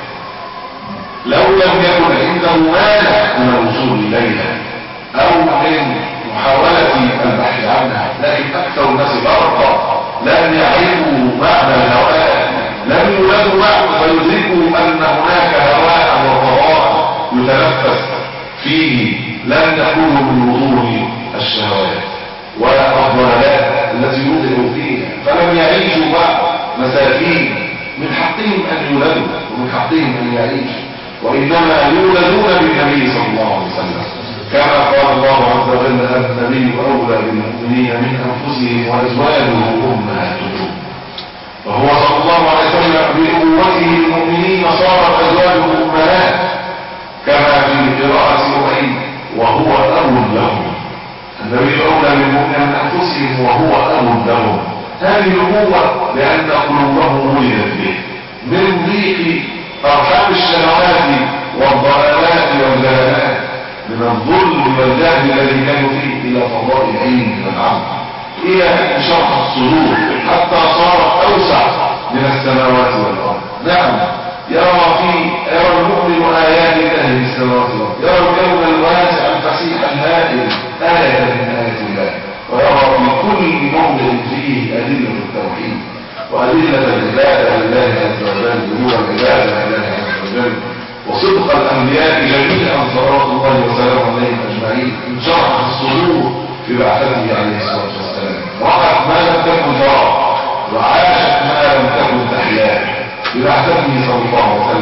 لو لم يكن عنده مانع من الوصول إليها أو من محاولة البحث عنها. لكن أكثر الناس فرقا لم يعرفوا معنى الهواء، لم يولدوا بعد فيدركوا أن هناك هواء وفضاء يتنفس فيه، لم يكونوا من وضوء الشهوات والضلالات التي يوضعوا فيها، فلم يعيشوا بعد مساكين. من حقهم أن يولدوا ومن حقهم أن يعيشوا، وإنما يولدون بالنبي صلى الله عليه وسلم، كما قال الله عز وجل: النبي أولى بالمؤمنين من أنفسهم وأزواجه أمهاتهم. وهو صلى الله عليه وسلم بقوته للمؤمنين صارت أزواجه أمهات، كما في قراءة سورين: وهو أب لهم. النبي أولى بالمؤمنين من أنفسهم وهو أب لهم. هذه الأموة لأن قلوبهم ولدت به من ضيق أرحام الشهوات والضلالات والجهالات، من الظلم والجهل الذي كانوا فيه، إلى فضاء العلم والعمل، إلى انشراح الصدور حتى صارت أوسع من السماوات والأرض. نعم، يرى في يرى المؤمن آيات الله في السماوات والأرض، يرى الكون الواسع الفسيح الهائل آية من آيات الله، ويرى في كل موضع فيه أدلة التوحيد وأدلة العبادة لله عز وجل، ظهور العبادة لله عز وجل، وصدق الأنبياء جميعا صلوات الله وسلامه عليهم أجمعين. انشرح الصدور في بعثته عليه الصلاة والسلام، رأت ما لم تكن ترى وعاشت ما لم تكن تحياه ببعثته صلى الله عليه وسلم.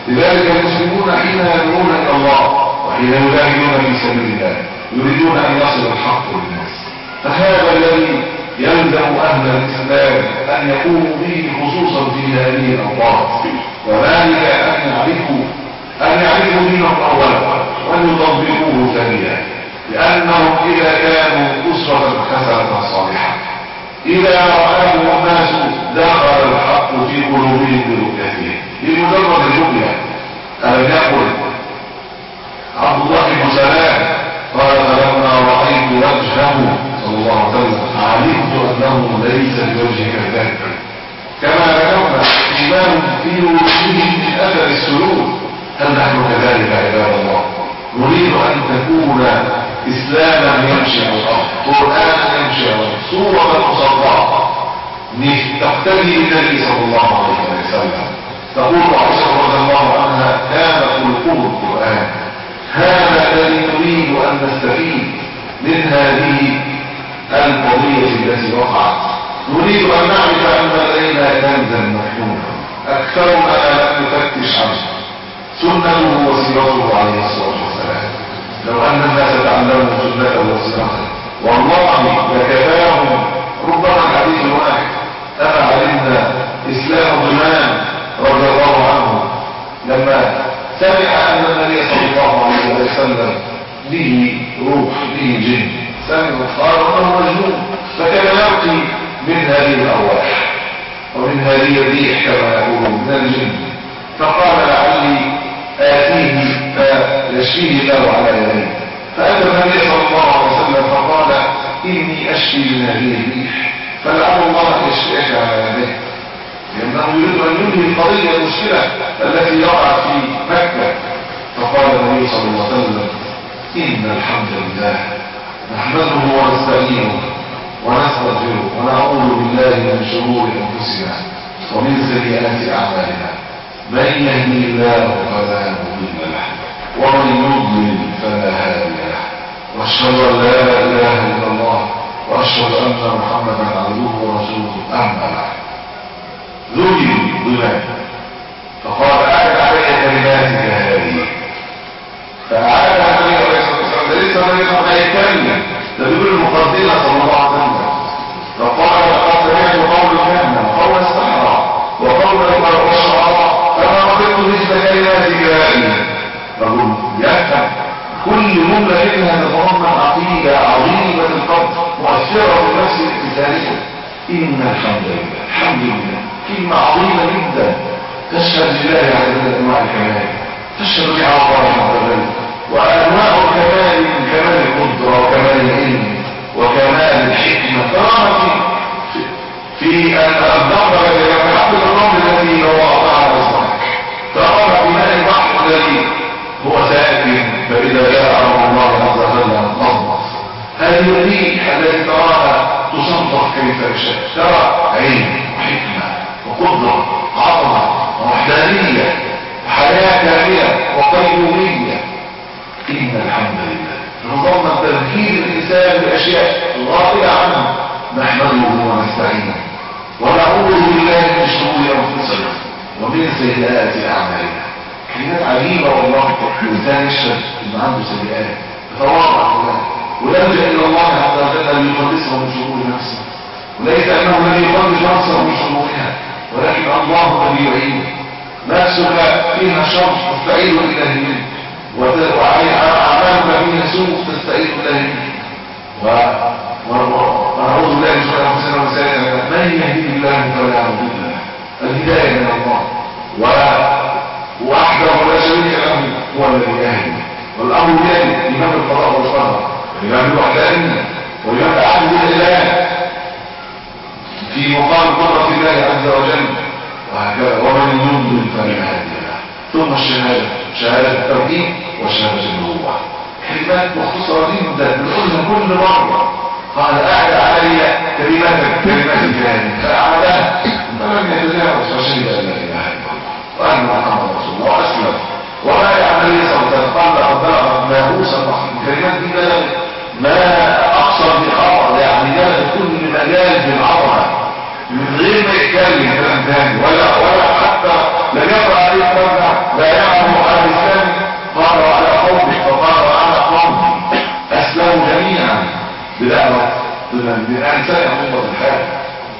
لذلك المسلمون حين يدعون إلى الله وحين يجاهدون في سبيل الله يريدون أن يصل الحق للناس. فهذا الذي يلزم أهل الإسلام أن يقوموا به خصوصا في هذه الأوقات، وذلك أن يعرفوا أن يعرفوا دينهم أولا وأن يطبقوه ثانيا، لأنهم إذا كانوا أسرة حسنة صالحة إذا رآه الناس دخل الحق في قلوبهم برؤيته بمجرد الرؤيا. ألم يقل عبد الله بن سلام قال فلما رأيت وجهه صلى الله عليه وسلم علمت أنه ليس بوجه كذاب. كما ذكرنا إيمان في وجوههم من أثر السلوك. هل نحن كذلك عباد الله؟ نريد أن تكون إسلاما يمشي على الأرض، قرآنا يمشي على الأرض، صورة مصدقة تقتدي بالنبي صلى الله عليه وسلم. تقول عائشة رضي الله عنها كان خلقه القرآن. هذا الذي نريد أن نستفيد من هذه القضية التي وقعت. نريد أن نعرف أن لدينا كنزا مكنونا أكثرنا لم نفتش عنه، سنته وسيرته عليه الصلاة والسلام. لو أن الناس تعلموا سنته وسيرته والله لكفاهم ربما الحديث الواحد. أنا علمنا إسلام ضمان رضي الله عنه لما سمع أن النبي صلى الله عليه وسلم به روح به جن، سمع قال أنه مجنون، فكان يأتي من هذه الأرواح ومن هذه الريح كما يقولون من الجن، فقال لعلي آتيه فيشفيه الله على يديه. فأتى النبي صلى الله عليه وسلم فقال إني أشفي من هذه الريح فلعل الله يشفيك على يديه، لأنه يريد أن ينهي القضية المشكلة التي وقعت في مكة. فقال النبي صلى الله عليه وسلم إن الحمد لله نحمده ونستعينه ونستغفره ونعوذ بالله من شرور أنفسنا ومن سيئات أعمالنا، من يهدي الله فلا مضل له ومن يضلل فلا هادي له، واشهد ان لا اله الا الله واشهد ان محمدا عبده ورسوله. اما بعد ذكر ضمان فقال اعد علي كلماتك هذه، فاعاد النبي عليه الصلاه والسلام ليس النبي ما يتكلم، ده بيقول المقدمه صلى الله عليه وسلم. فقال لقد سمعت قول الكهنه وقول السحره وقول الشعراء فما قلت مثل كلماتك هذه. فقل يفهم كل جمله منها تتضمن عقيده عظيمه القدر مؤثره في النفس الانسانيه. ان الحمد لله، الحمد لله كلمه عظيمه جدا تشهد لله على انواع الكمال، تشهد لله على الله عز وجل، وانواع الكمال من كمال القدره وكمال العلم وكمال الحكمه. ترى في في ان النظر الى حق الامر الذي لو وضعها اصبحك، ترى في ماء البحر الذي هو ساكن فاذا جاء امر الله عز وجل انقضت. هذه الريح التي تراها تصنف كيف يشاء، ترى علم وحكمه وقدره عظمه ووحدانيه وحياه كامله وقيوميه. ان الحمد لله نظام تذكير الانسان باشياء غافله عنه نحمده ونستعينه ونعوذ بالله من شرور انفسنا ومن سيئات اعمالنا. كلمات عجيبه والله. الانسان يشهد ان عنده سيئات يتواضع لله ويلجا الى الله عز وجل ليخلصه من شرور نفسه، وليس انه الذي يخلص نفسه من شرورها ولكن الله الذي يعينه. نفسك فيها شر تستعيذ بالله منه، واعمالك فيها سوء تستعيذ بالله منه. ونعوذ بالله من شرور انفسنا وسيئات. من يهديه الله فلا مضل له، الهدايه من الله وحده ولا شريك له هو الذي يهدي. والامر بيده امام القضاء والقدر، الامام الوحدانيه والامام العدل بالاله في مقام قدره الله عز وجل وهكذا. ومن يضلل فلا هادي له. ثم الشهاده، شهاده التوحيد وشهاده النبوه، كلمات مختصره جدا بنقولها كل مره. قال اعد علي كلماتك كلماتك هذه فاعدها فلم يتجاوز فشهد ان لا اله الا الله وان محمد رسول الله واسلم. وما يعمل النبي صلى الله عليه وسلم قال لقد بلغ ناموس البحر. الكلمات دي بلغت ما اقصر بخطر، يعني بلغت كل مجال بالعظمه من غير ما يتكلم كلام ثاني ولا ولا حتى لم يقرا عليه مرجع لا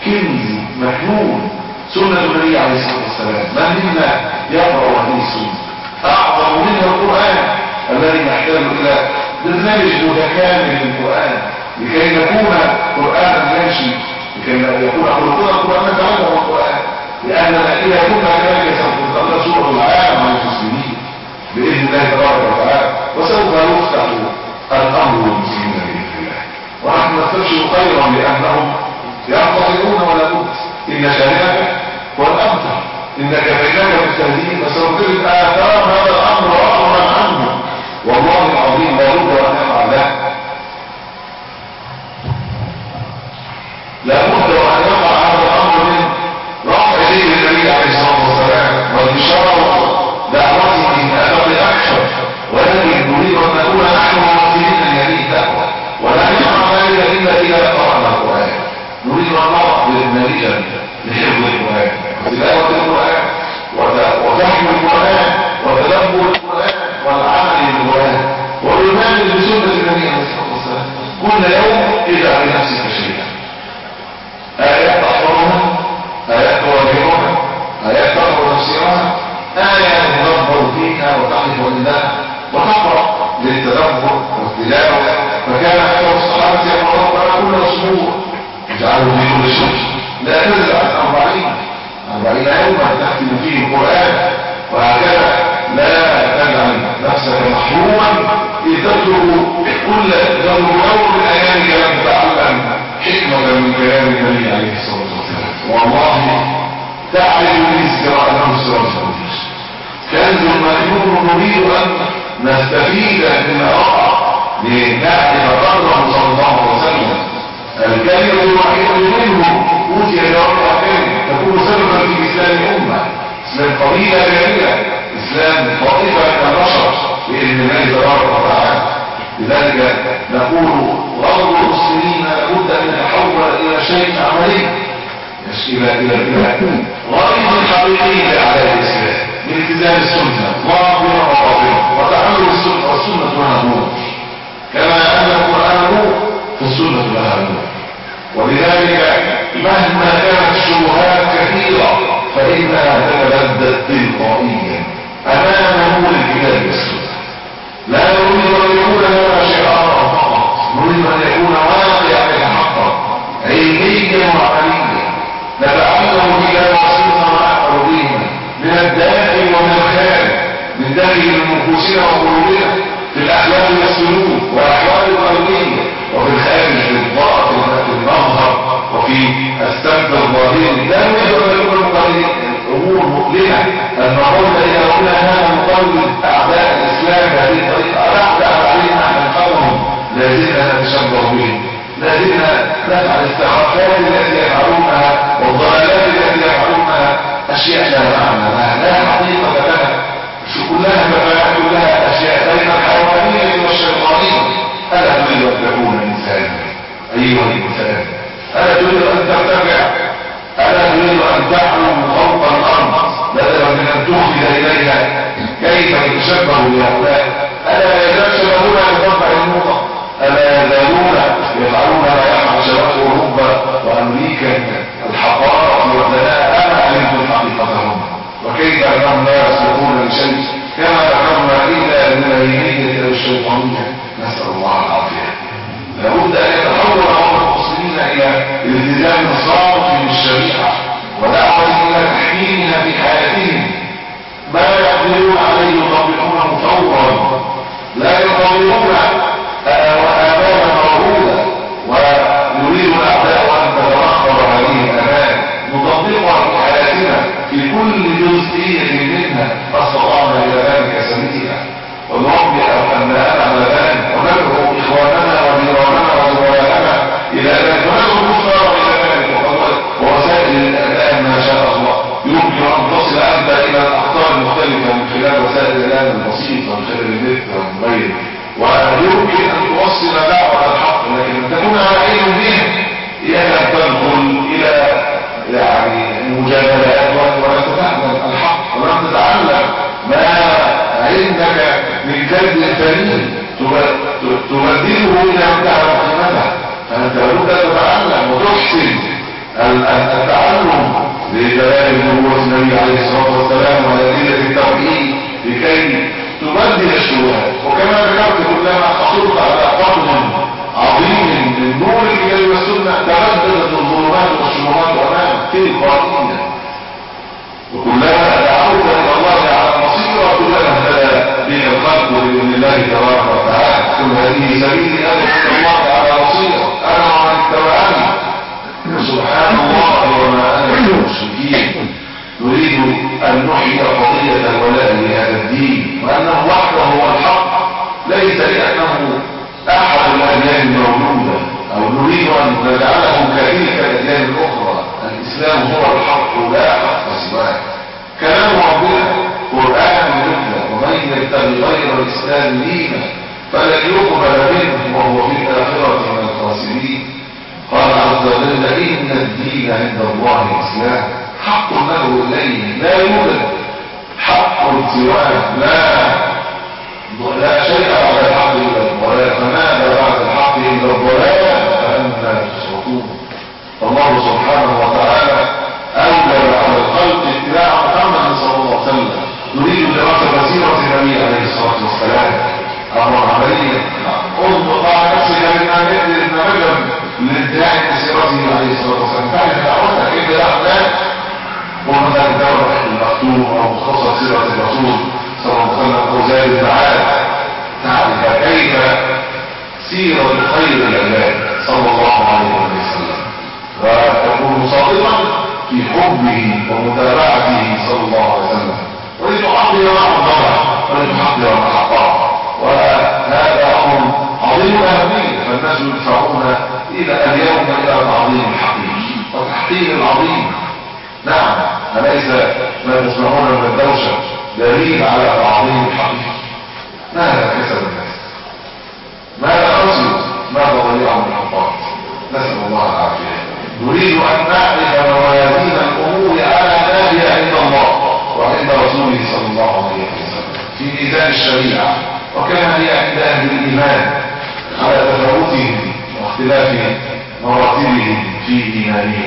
كنز مكنون سنة النبي عليه الصلاة والسلام. من منا يقرأ هذه السنة؟ أعظم منها القرآن الذي نحتاج إلى برنامج متكامل للقرآن لكي نكون قرآنا يمشي، لكي يكون خلقنا القرآن نتعلم القرآن، لأننا إذا كنا كذلك سوف تظل سورة العالم عن المسلمين بإذن الله تبارك وتعالى، وسوف يفتح الأمر للمسلمين بإذن الله، ونحن نستبشر خيرا لأنهم ينتظرون ولا بد. إن شانئك هو الأمثل، إنك بينك بالتهديد فسوف تجد آثار هذا الأمر وأمرا عنه، والله العظيم لا بد أن يفعل ذلك، لا بد أن يقع هذا الأمر من رفع يديه النبي عليه الصلاة والسلام والبشارة دعوته من أدب أكثر، ولكن نريد أن نكون نحن ممثلين لهذه الدعوة، ولا نفعل ذلك إلا إذا قرأنا القرآن. نريد أن نضع برنامجا لحفظ القرآن وتلاوة القرآن وفهم القرآن وتدبر القرآن والعمل بالقرآن والإيمان بسنة النبي عليه الصلاة والسلام. كل يوم اجعل لنفسك شيئا، آيات تحفظها، آيات تواجهها، آيات تقرأ تفسيرها، آيات تدبر فيها وتعرف لله وتقرأ للتدبر والتلاوة. فكان أكثر الصحابة يقرأ القرآن كل أسبوع، اجعله في كل شهر لا تزل عن أربعين أربعين يوما تختم فيه القرآن، وهكذا لا تجعل نفسك محروما لتترك كل ذنب يوم من أيامك لم تتعلم حكمة من كلام النبي عليه الصلاة والسلام. والله تعرف بالاستراء أنه سراج المنير، كنز مكنون نريد أن نستفيد من رأى لنعرف قدره صلى الله عليه وسلم. الكلمة الوحيدة منه أوتي جوامع كلمة تكون سببا في إسلام أمة، إسلام قبيلة جميلة، إسلام طائفة من البشر بإذن الله تبارك وتعالى. لذلك نقول غرب المسلمين لابد أن يتحول إلى شيء عملي، إلى إلى إلى غريب حقيقي على الإسلام من التزام السنة ظاهرا وباطنا وتعامل السنة، والسنة لها نور كما أن القرآن نور فالسنة لها نور. ولذلك مهما كانت الشبهات كثيرة فإنها تتبدد تلقائيا أمام نور الكتاب والسنة. لا نريد أن يكون لنا شعارا فقط، نريد أن يكون واقعا يتحقق علميا وعمليا، نتعلم كتاب والسنة ونعمل بهما من الداخل ومن الخارج، من داخل نفوسنا وقلوبنا في الأحوال والسلوك والأحوال القلبية، وفي الخارج في الضغط وفي المظهر وفي السمت الظاهري. لا نريد أن يكون الأمور مؤلمة أن نقول إذا قلنا هذا مقلد أعداء الإسلام بهذه الطريقة أعداء علينا أن نقلهم، لازلنا نتشبه بهم، لازلنا نفعل الاستخافات التي يفعلونها والضلالات التي يفعلونها أشياء لا معنى لا حقيقة لها، كلها مفاعل كلها أشياء بين الحيوانية والشيطانية. ألا تريد أن تكون إنسانا أيها الإنسان؟ ألا تريد أن ترتفع؟ ألا تريد أن تعلم فوق الأرض بدلا من أن تخفي إليها؟ كيف يتشبه بهؤلاء؟ ألا يزال شبهون بطبع الموضة؟ ألا يزالون يفعلون ما يفعل شباب أوروبا وأمريكا الحقارة والدناء؟ أنا علمت حقيقتهم وكيف أنهم لا يسلكون لشيء كما ذكرنا إلا من الهيئة الشيطانية، نسأل الله العافية. لابد أن يتحول أمر المسلمين إلى الالتزام الصادق بالشريعة ودعوة إلى تحكيمها في حياتهم، ما يقدرون عليه يطبقونه فورا، لا يطبقون آمالا موجودة ويريد الأعداء أن تترخر هذه الآمال، نطبقها في حياتنا في كل جزئية منها ما استطعنا إلى ذلك سبيلا، ونربي أبناءنا على ذلك، وندعو إخواننا وجيراننا وزملائنا إلى ذلك، وندعو الكفار إلى ذلك، ووسائل الإعلام ما شاء الله يمكن أن تصل أنت إلى الأخطار المختلفة من خلال وسائل الإعلام البسيطة من خلال النت والموبايل، ويمكن أن توصل دعوة الحق، لكن تكون على علم بها إذا تدخل إلى يعني المجادلات ولا تتعلم الحق ولا تتعلم ما عندك من كذب ثاني تبدله إلى أن تعرف قيمتها. فأنت لابد أن تتعلم وتحسن التعلم لدلائل نبوة النبي عليه الصلاة والسلام وأدلة التوحيد لكي تبدل الشبهات. وكما ذكرت كلما حصلت على قدم عظيم من نور الكتاب والسنة تبدلت الظلمات والشبهات أمامك تلقائيا، وكلما دعوت إلى الله على بصيرة كلما اهتدى بك الخلق بإذن الله تبارك وتعالى. كل هذه سبيلي أدعو إلى الله على بصيرة أنا ومن اتبعني. سبحان الله وما أنا من المشركين. نريد أن نحيي قضية الولاء لهذا الدين وأنه وحده هو الحق، ليس لأنه أحد الأديان الموجودة أو نريد أن نجعله كتلك الأديان الأخرى. الإسلام هو الحق لا حق سواه. كلام ربنا قرآن يتلى ومن يبتغي غير الإسلام دينا فلن يقبل منه وهو في الآخرة من الخاسرين. قال عز وجل إن الدين عند الله الإسلام. حق له إليه لا يوجد حق سواه، لا لا شيء بعد الحق إلا الضلال، فماذا بعد الحق إلا الضلال فأنا تصرفون. الله سبحانه وتعالى أوجب على الخلق اتباع محمد صلى الله عليه وسلم. نريد دراسة سيرة النبي عليه الصلاة والسلام أمر عمليا. انظر على نفسك بما يقدر ابن رجب للادعاء بسيرته عليه الصلاة والسلام. تعرف دعوتك كيف دعوتك ومثلا دورة المكتوب أو مختصر سيرة الرسول صلى الله عليه وسلم أو زاد المعاد. تعرف كيف سيرة خير العباد صلى الله عليه وسلم وتكون صادقا في حبه ومتابعته صلى الله عليه وسلم، ولتحقق معه الضبع ولتحقق مع الحقاء. وهذا أمر عظيم أهمية، فالناس يدفعون إلى اليوم إلى تعظيم الحقيقي وتحقيق العظيم. نعم، أليس ما تسمعون من الدوشة دليل على تعظيم الحقيقي؟ ماذا كسب الناس؟ ماذا خسروا؟ ماذا ضيعوا من الحقائق؟ نسأل الله العافية. نريد أن نعرف موازين الأمور على ما هي عند الله وعند رسوله صلى الله عليه وسلم في ميزان الشريعة، وكما هي عند أهل الإيمان على تفاوتهم واختلاف مراتبهم في إيمانهم.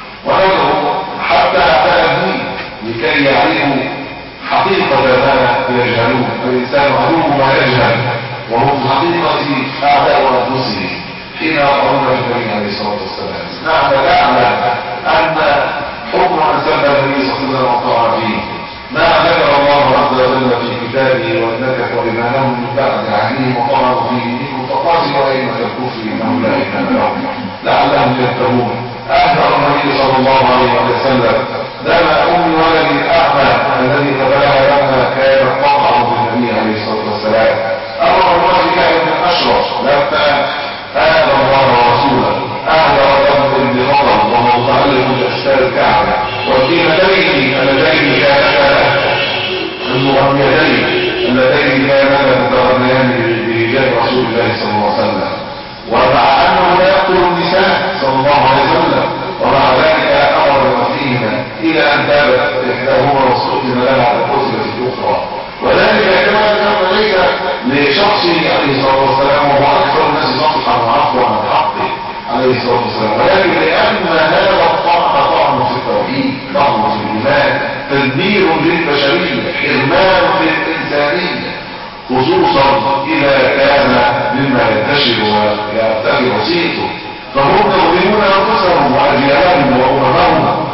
وندعو حتى أعداء الدين لكي يعرفوا حقيقة ما يجهلون. الإنسان عدو ما يجهل، وهم في حقيقة أعداء أنفسهم حين يقرون في النبي عليه الصلاة والسلام. نعم، نعلم أن حكم من سب النبي صلى الله عليه وسلم فيه ما ذكر الله عز وجل في كتابه وأنك ولمانهم من بعد عهدهم وطعنوا فيه منكم فقاتلوا أئمة الكفر إنهم لا إيمان لهم لعلهم يتقون. أخبر النبي صلى الله عليه وسلم دم أم ولد الأعمى الذي قبلها لما كان قطعا بالنبي عليه الصلاة والسلام. أمر الله كائن من أشرف لما آذى الله ورسوله أهل ربهم بفضل وهو متعلق بأشكال الكعبة والكلمتين اللتين كانتا المغنيتين اللتين كانتا متغنيان برجال رسول الله صلى الله عليه وسلم، ومع أنه لا يقتل النساء صلى الله عليه وسلم، ومع ذلك أمر فيهما إلى أن تابت إحداهما واستخدم لها على القتلة الأخرى. وذلك كما ذكرت ليس لشخصه عليه الصلاة والسلام وهو أكثر الناس نصحا وعفوا عن حقه عليه الصلاة والسلام، ولكن لأن هذا الطعن طعن في التوحيد، طعن في الإيمان، تدمير للبشرية، حرمان في الإنسانية، خصوصا إذا كان مما ينتشر ويرتفع صيته. فهم يظلمون أنفسهم وأجيالهم وأممهم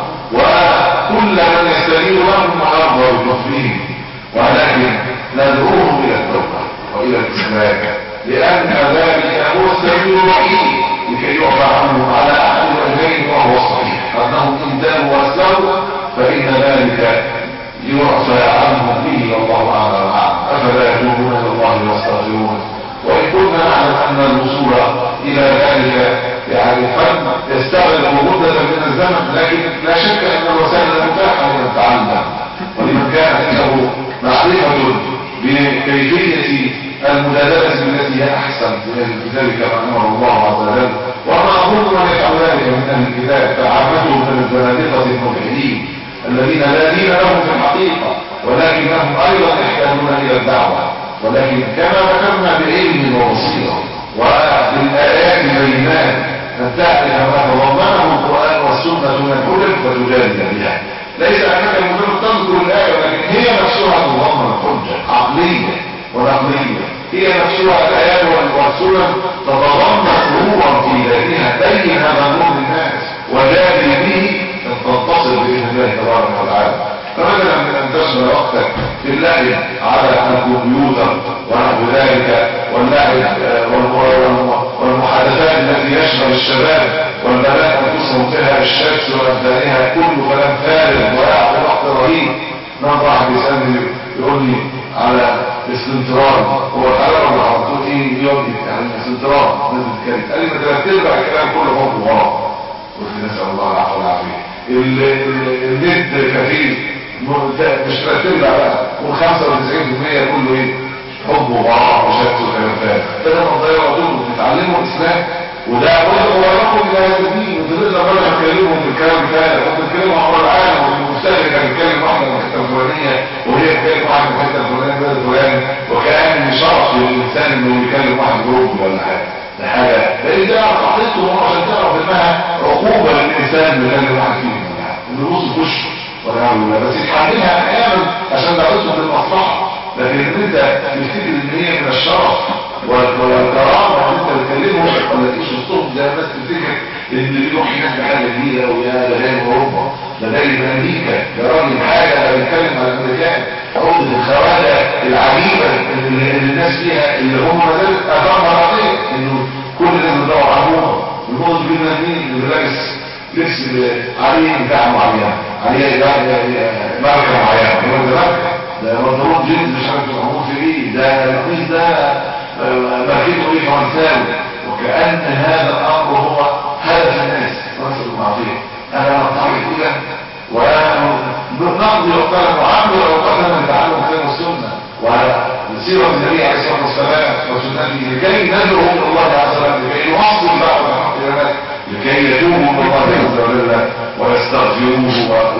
وكل من يستجيب لهم ويرضى بكفرهم، ولكن ندعوهم إلى التوبة وإلى الإسلام، لأن ذلك هو السبيل الوحيد لكي يعفى عنهم على أحد الوجهين وهو الصحيح، أنهم إن تابوا وأسلموا فإن ذلك يعفى عنهم به والله أعلم وأعلم. أفلا يتوبون إلى الله ويستغفرون؟ وإن كنا نعلم أن الوصول إلى ذلك يعني فن يستغرق مدة من الزمن، لكن لا شك أن الوسائل متاحة لمن تعلم ولمن كان عنده معرفة بكيفية المجادلة بالتي هي أحسن بذلك ما أمر الله عز وجل. وما أظن أن يفعل ذلك من أهل الكتاب فعامته من الزنادقة الملحدين الذين لا دين لهم في الحقيقة، ولكنهم أيضا يحتاجون إلى الدعوة. ولكن كما ذكرنا بعلم وبصيرة وبالآيات بينات أن تعرف ما تضمنه القرآن السنة من الهدى فتجادل بها. ليس أنك مجرد تذكر الآية، ولكن هي نفسها تضمن الحجة عقلية ونقلية. هي نفسها الآيات والسنن تتضمن نورا في ذاتها، بين هذا النور للناس وجادل به تنتصر بإذن الله تبارك وتعالى. فبدلا من أن تشغل وقتك في اللعب على الكمبيوتر ونحو ذلك واللعب والمحادثات التي يشغل الشباب والبنات أنفسهم فيها الشمس وأبدانها كل كلام فارغ ويأخذ وقت رهيب. نطرح بيسألني يقول لي على استنتران، هو الحلقة اللي حطوه ايه يوم يعني استنتران نزل الكلام، قال لي ما ترتبع الكلام كله حب وراء، قلت نسأل الله العفو والعافية. النت كثير مش ترتبع بقى، وخمسة وتسعين بالمية كله ايه حب وراء وشت وكلام فارغ. فده مضيع وقتهم بتتعلموا الاسلام، وده هو يقوم الى هذا الدين. وتقدر بقى نتكلموا في الكلام فارغ، ونتكلموا عبر العالم، والمستهلك هيتكلم واحده من الحته الفلانيه وهي بتتكلم واحده من الحته الفلانيه ده الفلاني، وكأن شرف للانسان انه يكلم واحد جروب ولا حاجه. ده حاجه لان ده حطيته عشان تعرف انها عقوبه للانسان اللي يكلم واحد فيهم الدروس الكش ولا بس يتحملها احيانا عشان دعوته للمصلحه. لكن انت تفتكر ان هي من الشرف والكرامه ان انت بتكلمه ولا تقيش وسطهم زي الناس تفتكر ان اللي بيروح هناك بحاجه جديده ويا ده جاي من اوروبا، ده جاي من امريكا، ده راجل حاجه ده بيتكلم على الامريكان. عقده الخواجه العجيبه اللي الناس فيها اللي هم ما زالت اثارها راقيه، انه كل الناس بتدور على موضه، الموضه دي مين اللي لابس لبس عليه بتاع معين، عليه ماركه معينه، هو ده ماركه، ده مضروب جلد مش عارف معمول في ايه، ده القيس ده ماركته ايه فرنساوي. وكأن هذا الامر هو هدف الناس نسأل المعطيه. انا نطلع كده ونقضي وقتنا وعمل وقتنا نتعلم كلام السنه وسيره النبي عليه الصلاه والسلام وسنته، لكي ندعو الى الله عز وجل، لكي نحصل بعض الحق لنا، لكي يتوبوا من الله عز وجل ويستغفروه